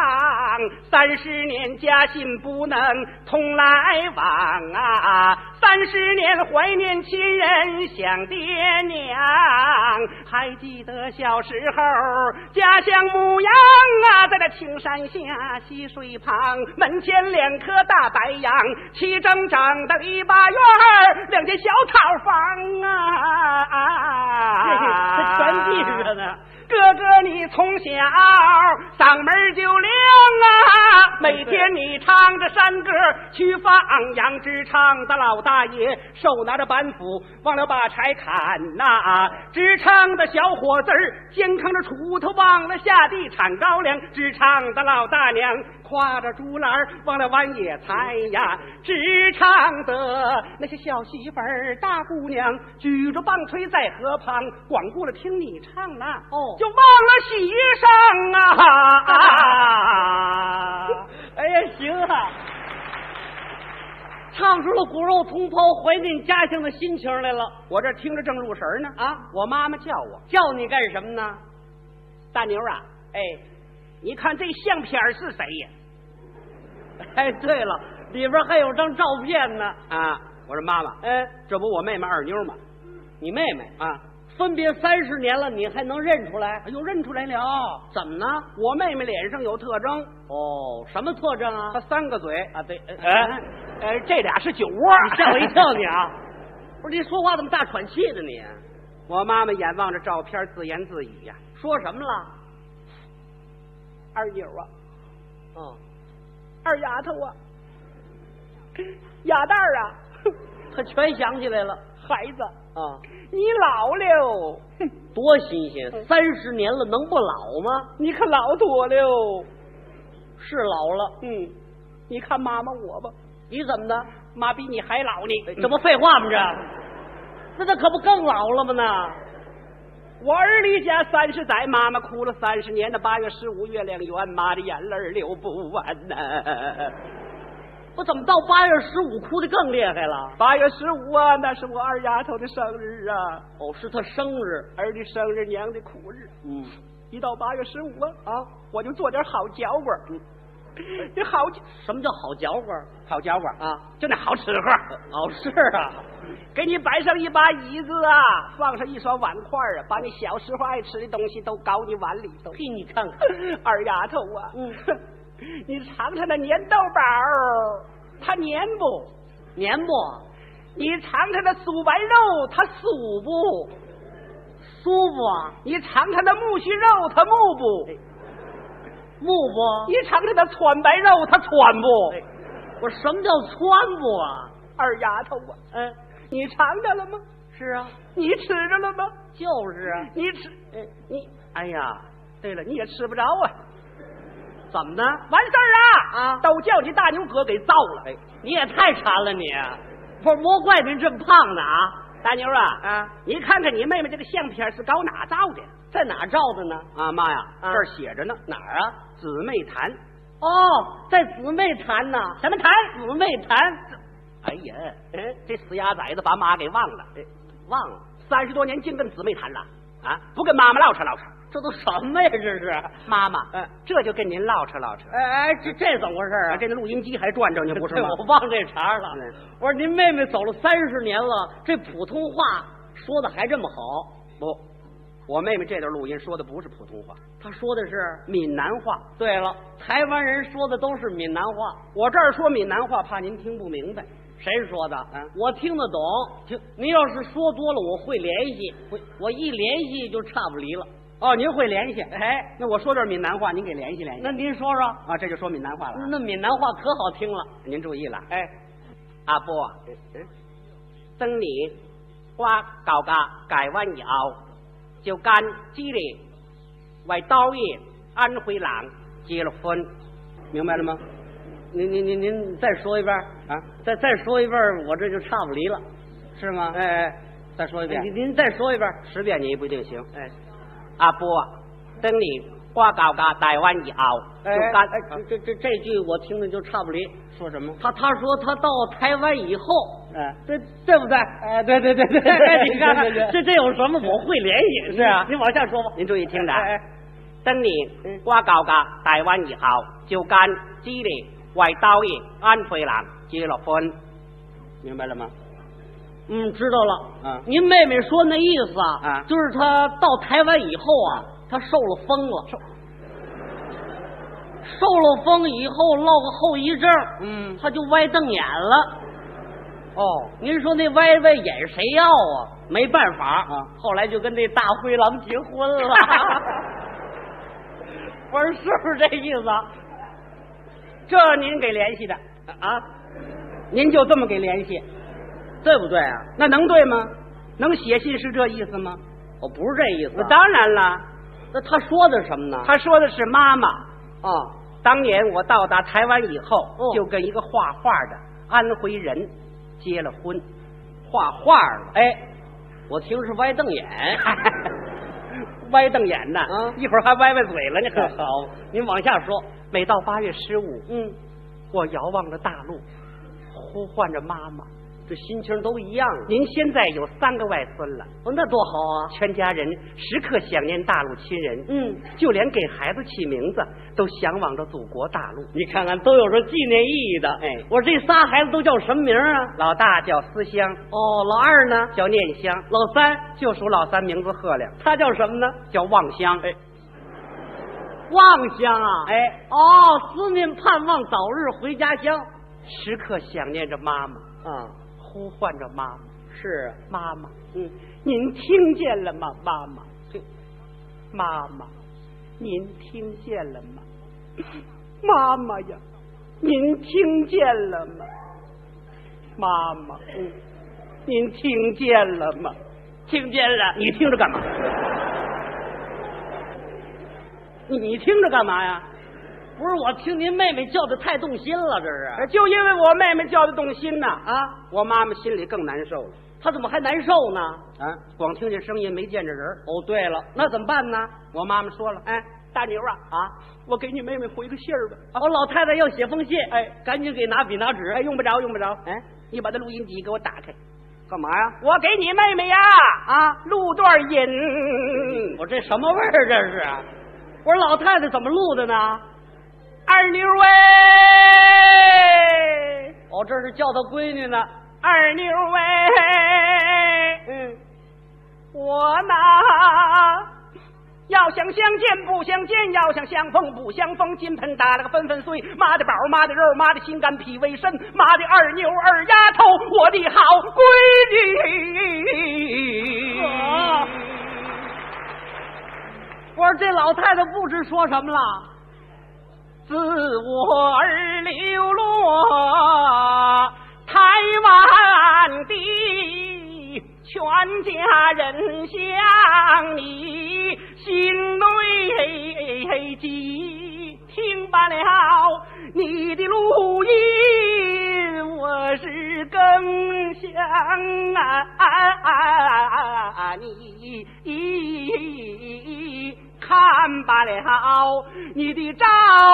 ，30年家信不能通来往啊，30年怀念亲人想爹娘，还记得小时候家乡模样啊，在那青山下溪水旁，门前2棵大白杨，齐整整的篱笆院，2间小草房啊， 这全记着呢。 哥哥你从小嗓门就亮啊，每每天你唱着山歌去放羊，职场的老大爷手拿着板斧忘了把柴砍呐，职场的小伙子肩扛着锄头忘了下地铲高粱，职场的老大娘挎着竹篮忘了挖野菜呀，职场的那些小媳妇儿大姑娘举着棒槌在河旁光顾了听你唱了，就忘了洗裳啊！ 哎呀，行啊，唱出了骨肉同胞怀念家乡的心情来了。 我这听着正入神呢啊！ 我妈妈叫我， 叫你干什么呢？ 大牛啊，哎，你看这相片是谁呀？ 哎，对了，里边还有张照片呢。 啊，我说妈妈，这不我妹妹二妞吗？ 你妹妹啊， 分别30年了，你还能认出来？ 哎呦，认出来了！ 怎么呢？ 我妹妹脸上有特征。 哦，什么特征啊？ 她3个嘴啊，对， 这俩是酒窝， 你吓我一跳你啊！不是你说话怎么大喘气的你？ 我妈妈眼望着照片自言自语呀， 说什么了？ 二妞啊，二丫头啊，鸭蛋儿啊， 他全想起来了。 孩子啊， 你老了， 多新鲜！30年了，能不老吗？ 你可老多了， 是老了。 你看妈妈我吧， 你怎么的？ 妈比你还老呢， 这不废话吗？这可不更老了吗？呢？ 我儿离家30载，妈妈哭了30年的8月15月亮圆，妈的眼泪流不完呐。 我怎么到8月15哭的更厉害了 ？8月15啊，那是我二丫头的生日啊。 哦，是她生日， 儿的生日，娘的苦日。一到8月15啊，我就做点好嚼棍。这好， 什么叫好嚼棍？ 好嚼棍啊， 就那好吃喝。 哦，是啊， 给你摆上一把椅子啊，放上一双碗筷啊，把你小时候爱吃的东西都搞你碗里头。 嘿，你看看， 二丫头啊，你尝尝那粘豆包，它粘不？ 粘不？ 你尝尝那酥白肉，它酥不？ 酥不？ 你尝尝那木须肉，它木不？ 木不？ 你尝尝那川白肉，它川不？ 我什么叫川不啊？ 二丫头啊，你尝着了吗？ 是啊。 你吃着了吗？ 就是啊。 你吃，哎呀，对了，你也吃不着啊。 怎么的？ 完事儿啊！都叫你大牛哥给造了。 你也太馋了你！不是魔怪您这么胖呢啊！ 大牛啊，你看看你妹妹这个相片是搞哪照的？ 在哪照的呢？ 啊妈呀，这儿写着呢。 哪儿啊？ 姊妹潭。 哦，在姊妹潭呢。 什么潭？ 姊妹潭。 哎呀，这死鸭崽子把妈给忘了。 忘了 ，30多年净跟姊妹谈了啊！不跟妈妈唠扯唠扯， 这都什么呀？这是妈妈，这就跟您唠扯唠扯。 这怎么回事啊？ 这录音机还转着呢，不是吗？ 我忘这茬了。我说您妹妹走了30年了，这普通话说的还这么好？ 不，我妹妹这段录音说的不是普通话， 她说的是闽南话。 对了，台湾人说的都是闽南话， 我这儿说闽南话，怕您听不明白。 谁说的？我听得懂。您要是说多了，我会联系。我一联系就差不离了。 哦，您会联系？那我说段闽南话，您给联系联系。 那您说说啊，这就说闽南话了。 那闽南话可好听了。 您注意了。阿婆，等你我搞个改完以后，就跟基里为导演安徽人结了婚，明白了吗？ 您再说一遍啊！再说一遍，我这就差不离了， 是吗？再说一遍。 您再说一遍 ，10遍你也不一定行。阿波，等你我搞个台湾以后，就跟这句我听的就差不离。 说什么？ 他说他到台湾以后，对不对？ 对， 你看看这有什么？我会联系。 是啊， 您往下说吧。 您注意听着。等你我搞个台湾以后，就跟基里为导演安徽人结了婚，明白了吗？ 知道了。您妹妹说那意思啊，就是她到台湾以后啊，她受了风了，受了风以后落个后遗症，她就歪瞪眼了。您说那歪眼谁要啊？没办法后来就跟这大灰狼结婚了。我说是不是这意思？ 这您给联系的啊？您就这么给联系， 对不对啊？ 那能对吗？能写信是这意思吗？ 我不是这意思。 那当然了。 那他说的什么呢？ 他说的是妈妈啊。 当年我到达台湾以后，就跟一个画画的安徽人结了婚。 画画的？ 哎， 我听是歪瞪眼。 歪瞪眼呢，一会儿还歪歪嘴了呢。 好，您往下说。 每到8月15，我遥望着大陆，呼唤着妈妈， 这心情都一样。 您现在有3个外孙了， 那多好啊！ 全家人时刻想念大陆亲人，就连给孩子起名字都向往着祖国大陆。 你看看，都有着纪念意义的。哎，我这仨孩子都叫什么名啊？ 老大叫思乡， 老二呢叫念乡， 老三就属老三名字赫亮， 他叫什么呢？ 叫望乡。哎， 望乡啊！ 哎， 思念盼望早日回家乡， 时刻想念着妈妈啊， 呼唤着妈妈。 是妈妈，您听见了吗？妈妈，妈妈，您听见了吗？妈妈呀，您听见了吗？妈妈，您听见了吗？ 听见了。 你听着干嘛？你听着干嘛呀？ 不是，我听您妹妹叫的太动心了，这是。 就因为我妹妹叫的动心呢，我妈妈心里更难受了。 她怎么还难受呢？ 光听见声音没见着人。 对了，那怎么办呢？ 我妈妈说了，大牛啊，我给你妹妹回个信儿吧。 老太太要写封信，赶紧给拿笔拿纸。 用不着。你把这录音机给我打开。 干嘛呀？ 我给你妹妹呀，录段音。 我这什么味儿这是？我说老太太怎么录的呢？ 二妞喂， 这是叫她闺女呢。 二妞喂，我呐，要想相见不相见，要想相逢不相逢，金盆打了个纷纷碎，妈的宝，妈的肉，妈的心肝脾胃肾，妈的二妞二丫头，我的好闺女。 我说这老太太不知说什么了。 自我儿流落台湾地，全家人想你心内急。听罢了你的录音，我是更想你。看罢了你的照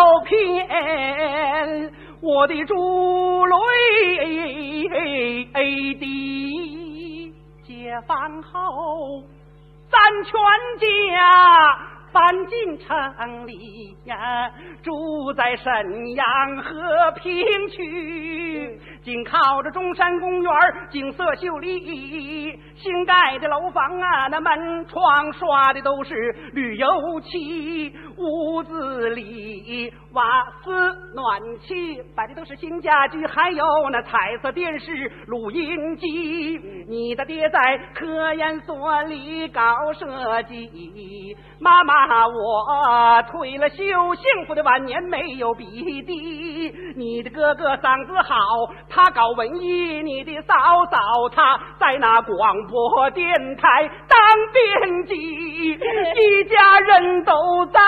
片，我的珠泪滴。解放后咱全家搬进城里呀，住在沈阳和平区，紧靠着中山公园，景色秀丽，新盖的楼房那门窗刷的都是绿油漆，屋子里瓦斯暖气摆的都是新家具，还有那彩色电视录音机。你的爹在科研所里搞设计，妈妈我退了休，幸福的晚年没有比敌。你的哥哥嗓子好，他搞文艺，你的嫂嫂她在那广播电台当编辑，一家人都在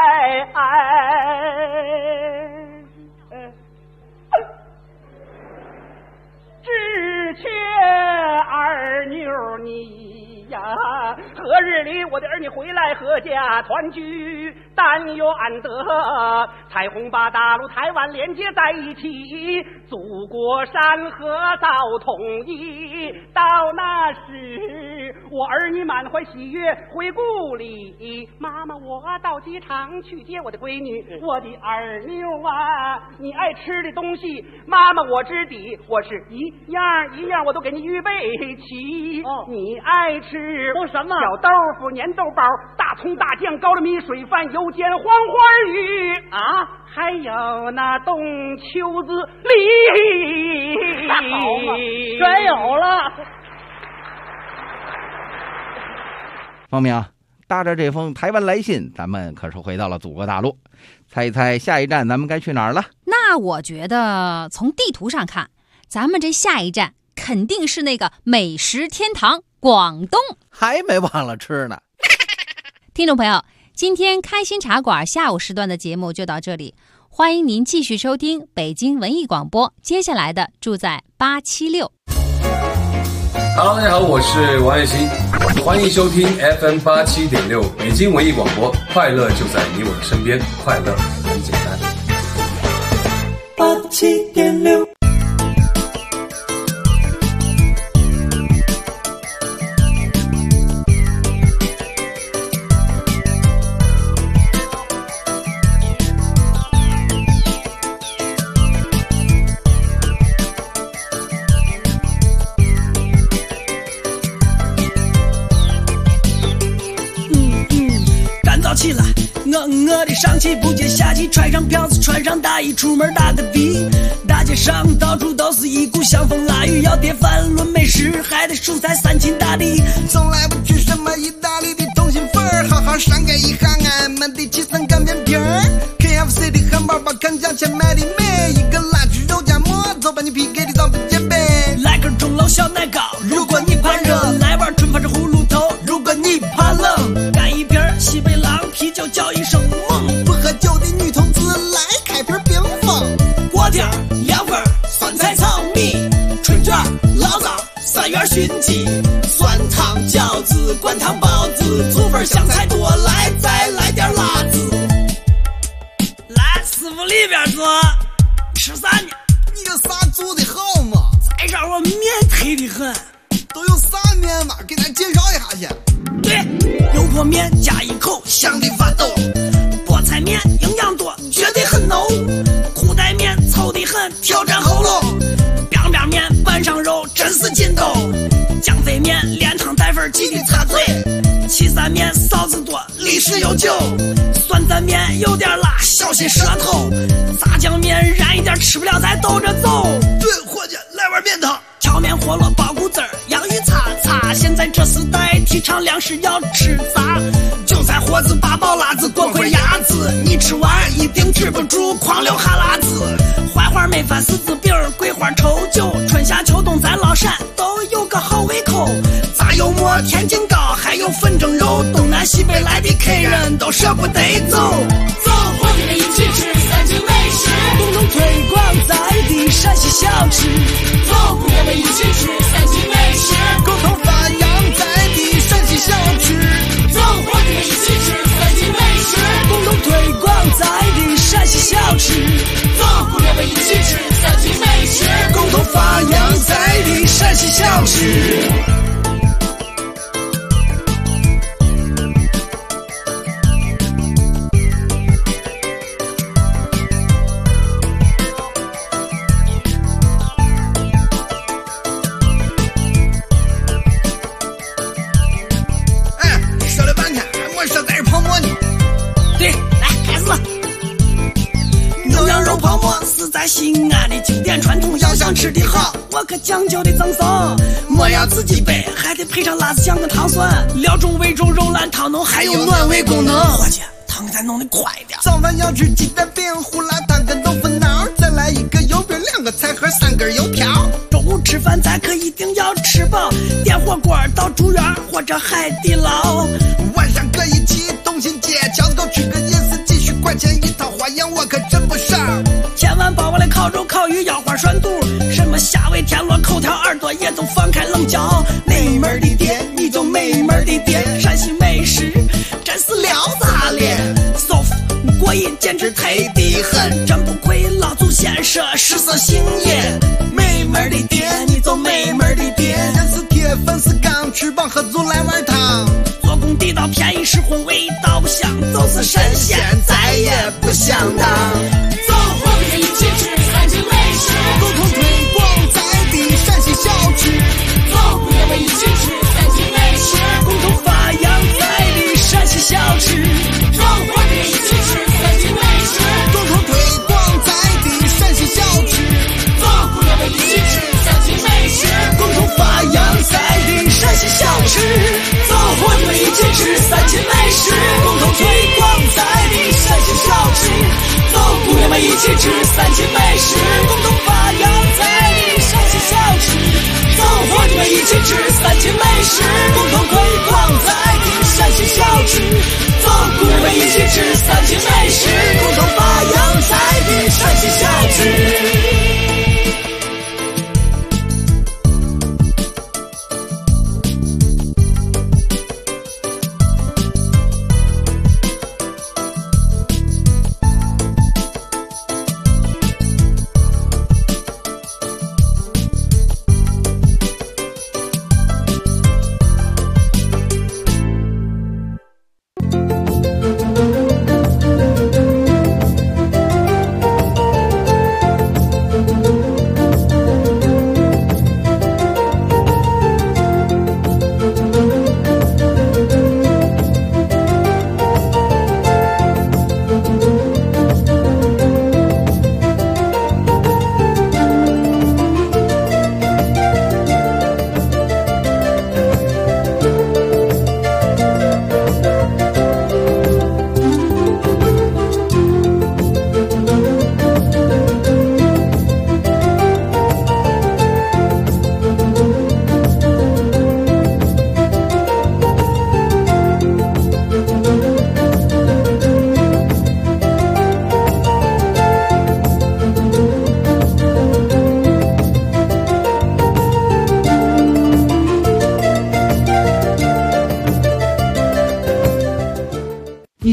只缺二妞你呀，何日里我的儿女回来阖家团聚，但愿得彩虹把大陆台湾连接在一起，祖国山河早统一。到那时我儿女满怀喜悦回故里，妈妈我到机场去接我的闺女。我的二妞啊，你爱吃的东西妈妈我知底，我是一样一样我都给你预备齐。你爱吃都什么？ 小豆腐、粘豆包、大葱、大酱、高粱米水饭、油煎黄花鱼啊，还有那冬秋子梨， 全有了。 方明，搭着这封台湾来信，咱们可是回到了祖国大陆。猜一猜下一站咱们该去哪儿了？ 那那我觉得从地图上看，咱们这下一站肯定是那个美食天堂广东， 还没忘了吃呢。 听众朋友，今天开心茶馆下午时段的节目就到这里，欢迎您继续收听北京文艺广播，接下来的住在876。 Hello， 大家好，我是王栎鑫，欢迎收听 FM87.6 北京文艺广播，快乐就在你我的身边，快乐很简单。 87.6 起来，我的上气不接下气，穿上票子，穿上大衣，出门打个的。大街上到处都是一股香风腊雨，要碟饭论美食，还得蔬菜三秦大地。 从来不吃什么意大利的通心粉儿，好好上盖一下俺们的七层干面皮儿。KFC 的汉堡包看价钱买的美，一个辣猪肉夹馍，走把你 PK 的早不戒备。来根钟楼小奶糕，如果你怕热，来碗春发这葫芦头，如果你怕冷，干一瓶西北狼啤酒叫一声猛，不喝酒的女同志来开瓶冰峰，锅贴凉粉酸菜炒米，春卷醪糟三元熏鸡，酸汤饺子灌汤包子，醋粉香菜多来，再来点辣子。来师傅里边坐，吃啥呢？你这啥做的好嘛？再让我面忒的很。都有啥面嘛？给咱介绍一下去。对，油泼面加一口，香的发抖；菠菜面营养多，绝对很浓；裤带面糙的很，挑战喉咙；biang biang面拌上肉，真是劲斗；酱飞面连汤带粉，记得擦嘴；岐山面臊子多，历史悠久；酸蘸面有点辣，小心舌头；炸酱面燃一点，吃不了再兜着走。对，伙计，来碗面汤。荞面饸饹包谷子儿，洋芋擦擦。现在这时代提倡粮食要吃杂，韭菜盒子八宝辣子锅盔鸭子，你吃完一定止不住狂流哈喇子。槐花焖饭柿子饼，桂花稠酒，春夏秋冬咱老陕都有个好胃口。炸油馍天津糕，还有粉蒸肉，东南西北来的客人都舍不得走。走，伙计们一起吃三秦美食，共同推广在地陕西小吃。走，姑爷们一起吃三秦美食，共同发扬在地陕西小吃。走，伙计们一起吃三秦美食，共同推广在地陕西小吃。走，姑爷们一起吃三秦美食，共同发扬在地陕西小吃。在西安的经典传统，要想吃的好，我可讲究的赠送。莫要自己备，还得配上辣子酱跟糖蒜，料中味中肉烂汤浓，还有暖胃功能。伙计，汤再弄得快点。早饭要吃鸡蛋饼、胡辣汤跟豆腐脑，再来一个油饼、2个菜盒、3根油条。中午吃饭咱可一定要吃饱，点火锅到住院或者海底捞。晚上可以去东新街桥子口吃个夜市，几10块钱一套，花样我可真不少。千万包我来烤肉、烤鱼、腰花、涮肚，什么虾尾、田螺、口条、耳朵也都放开棱角。美门的店，你就美门的店，陕西美食真是撩炸咧，舒服过瘾，简直忒的很，真不愧老祖先说食色性也。美门的店，你就美门的店，人是铁，粉是钢，吃饱喝足来碗汤。做工地道，便宜实惠，味道不香，就是神仙再也不想当。走，伙计们一起吃三秦美食，共同推广在地陕西小吃。走，伙计们一起吃三秦美食，共同发扬在地陕西小吃。走，伙计们一起吃三秦美食，共同推广在地陕西小吃。走，伙计们一起吃三秦美食，共同发扬在地陕西小吃。走，伙计们一起吃三秦美食，共同推广在地陕西小吃。走，姑爷们一起吃三秦美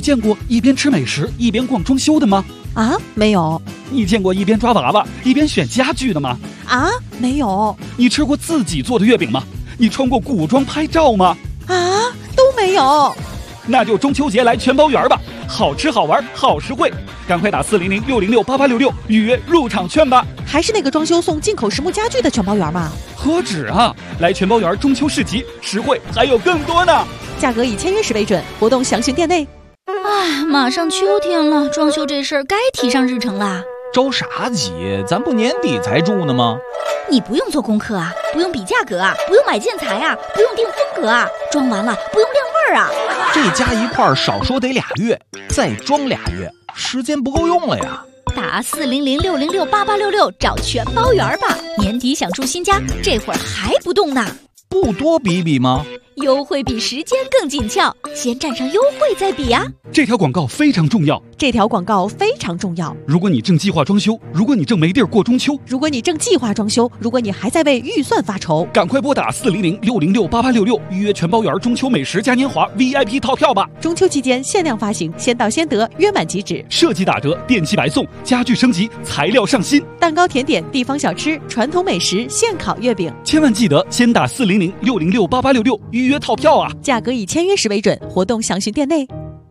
见过一边吃美食一边逛装修的吗？ 啊，没有。 你见过一边抓娃娃一边选家具的吗？ 啊，没有。 你吃过自己做的月饼吗？你穿过古装拍照吗？ 啊，都没有。 那就中秋节来全包园吧，好吃好玩好实惠，赶快打400-606-8866预约入场券吧。 还是那个装修送进口实木家具的全包园吗？ 何止啊，来全包园中秋市集，实惠还有更多呢。 价格以签约时为准，活动详询店内。 哎，马上秋天了，装修这事儿该提上日程啦。 着啥急？咱不年底才住呢吗？ 你不用做功课啊，不用比价格啊，不用买建材啊，不用定风格啊，装完了不用晾味儿啊。 这加一块少说得2月，再装2月，时间不够用了呀。 打400-606-8866找全包园吧。年底想住新家，这会儿还不动呢？ 不多比比吗？ 优惠比时间更紧俏，先占上优惠再比啊！ 这条广告非常重要。 这条广告非常重要。 如果你正计划装修，如果你正没地儿过中秋， 如果你正计划装修，如果你还在为预算发愁， 赶快拨打400-606-8866预约全包园中秋美食嘉年华 VIP 套票吧！ 中秋期间限量发行，先到先得，约满即止， 设计打折，电器白送，家具升级，材料上新， 蛋糕甜点、地方小吃、传统美食、现烤月饼。 千万记得先打400-606-8866预约套票啊！ 价格以签约时为准，活动详询店内。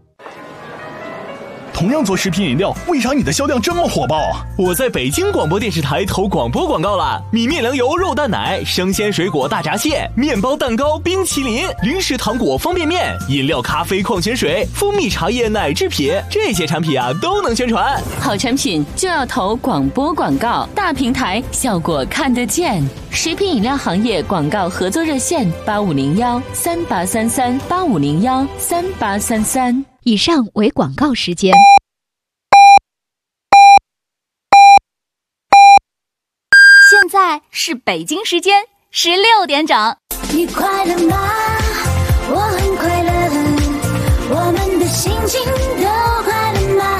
同样做食品饮料，为啥你的销量这么火爆啊？ 我在北京广播电视台投广播广告了，米面粮油肉蛋奶、生鲜水果大闸蟹、面包蛋糕、冰淇淋、零食糖果方便面、饮料咖啡矿泉水、蜂蜜茶叶奶制品，这些产品啊都能宣传。 好产品就要投广播广告，大平台效果看得见。食品饮料行业广告合作热线8501-3833-8501-3833。 以上为广告时间。现在是北京时间16点整。 你快乐吗？我很快乐，我们的心情都快乐吗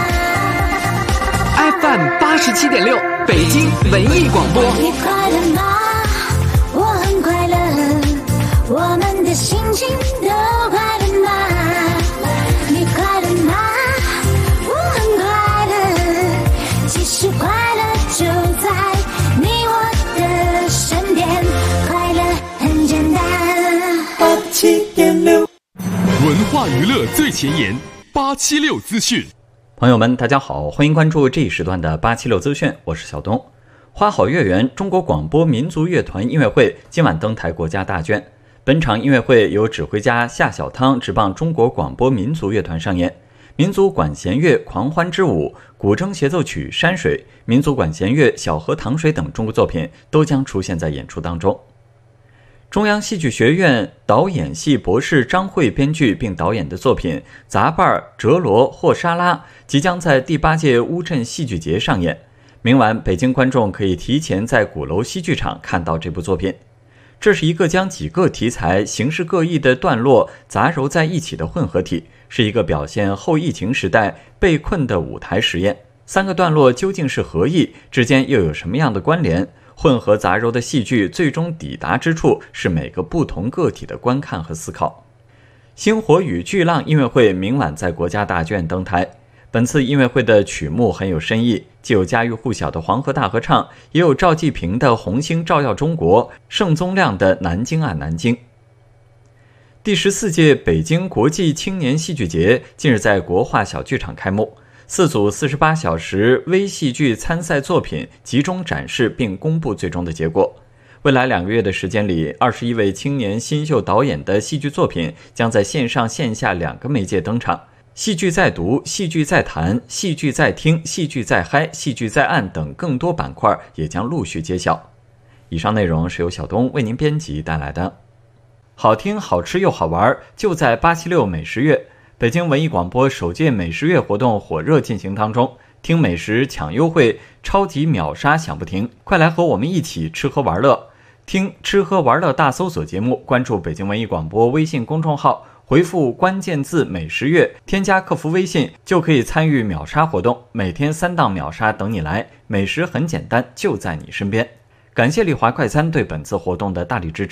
？FM 87.6，北京文艺广播。 你快乐吗？我很快乐，我们的心情都快乐吗？你快乐吗？我很快乐，其实快乐就在你我的身边，快乐很简单。87.6， 文化娱乐最前沿，876资讯。 朋友们，大家好，欢迎关注这一时段的876资讯，我是小东。花好月圆中国广播民族乐团音乐会今晚登台国家大剧。本场音乐会由指挥家夏小汤执棒中国广播民族乐团上演，民族管弦乐《狂欢之舞》、古筝协奏曲《山水》、民族管弦乐《小河淌水》等中国作品都将出现在演出当中。中央戏剧学院导演系博士张慧编剧并导演的作品《杂伴哲罗或沙拉》即将在第8届乌镇戏剧节上演。明晚北京观众可以提前在鼓楼戏剧场看到这部作品。这是一个将几个题材形式各异的段落杂糅在一起的混合体，是一个表现后疫情时代被困的舞台实验。3个段落究竟是何意，之间又有什么样的关联？混合杂糅的戏剧最终抵达之处是每个不同个体的观看和思考。星火与巨浪音乐会明晚在国家大剧院登台。本次音乐会的曲目很有深意，既有家喻户晓的黄河大合唱，也有赵季平的《红星照耀中国》，盛宗亮的《南京啊南京》。第14届北京国际青年戏剧节近日在国画小剧场开幕，4组48小时微戏剧参赛作品集中展示并公布最终的结果。未来2个月的时间里，21位青年新秀导演的戏剧作品将在线上线下2个媒介登场。戏剧在读、戏剧在谈、戏剧在听、戏剧在嗨、戏剧在暗等更多板块也将陆续揭晓。以上内容是由小东为您编辑带来的。好听、好吃又好玩，就在876美食月。北京文艺广播首届美食月活动火热进行当中，听美食抢优惠，超级秒杀响不停，快来和我们一起吃喝玩乐。听吃喝玩乐大搜索节目，关注北京文艺广播微信公众号，回复关键字美食月，添加客服微信就可以参与秒杀活动，每天3档秒杀等你来，美食很简单，就在你身边。感谢丽华快餐对本次活动的大力支持。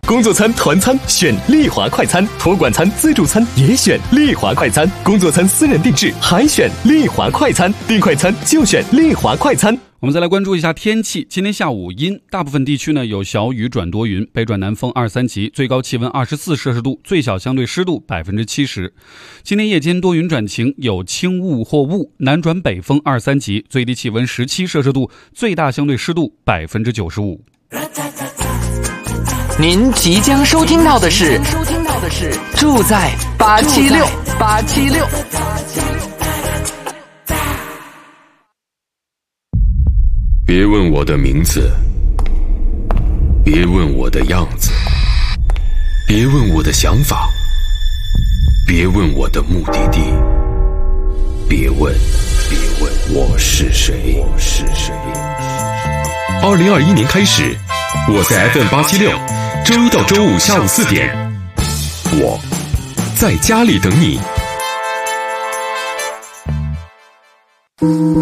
工作餐、团餐选丽华快餐，托管餐、自助餐也选丽华快餐，工作餐私人定制还选丽华快餐，订快餐就选丽华快餐。 我们再来关注一下天气。今天下午阴，大部分地区呢有小雨转多云，北转南风2、3级，最高气温24摄氏度，最小相对湿度70%。今天夜间多云转晴，有轻雾或雾，南转北风2、3级，最低气温17摄氏度，最大相对湿度95%。 您即将收听到的是住在876。 别问我的名字，别问我的样子，别问我的想法，别问我的目的地，别问我是谁。2021年开始，我在 FM876，周一到周五下午4点，我在家里等你。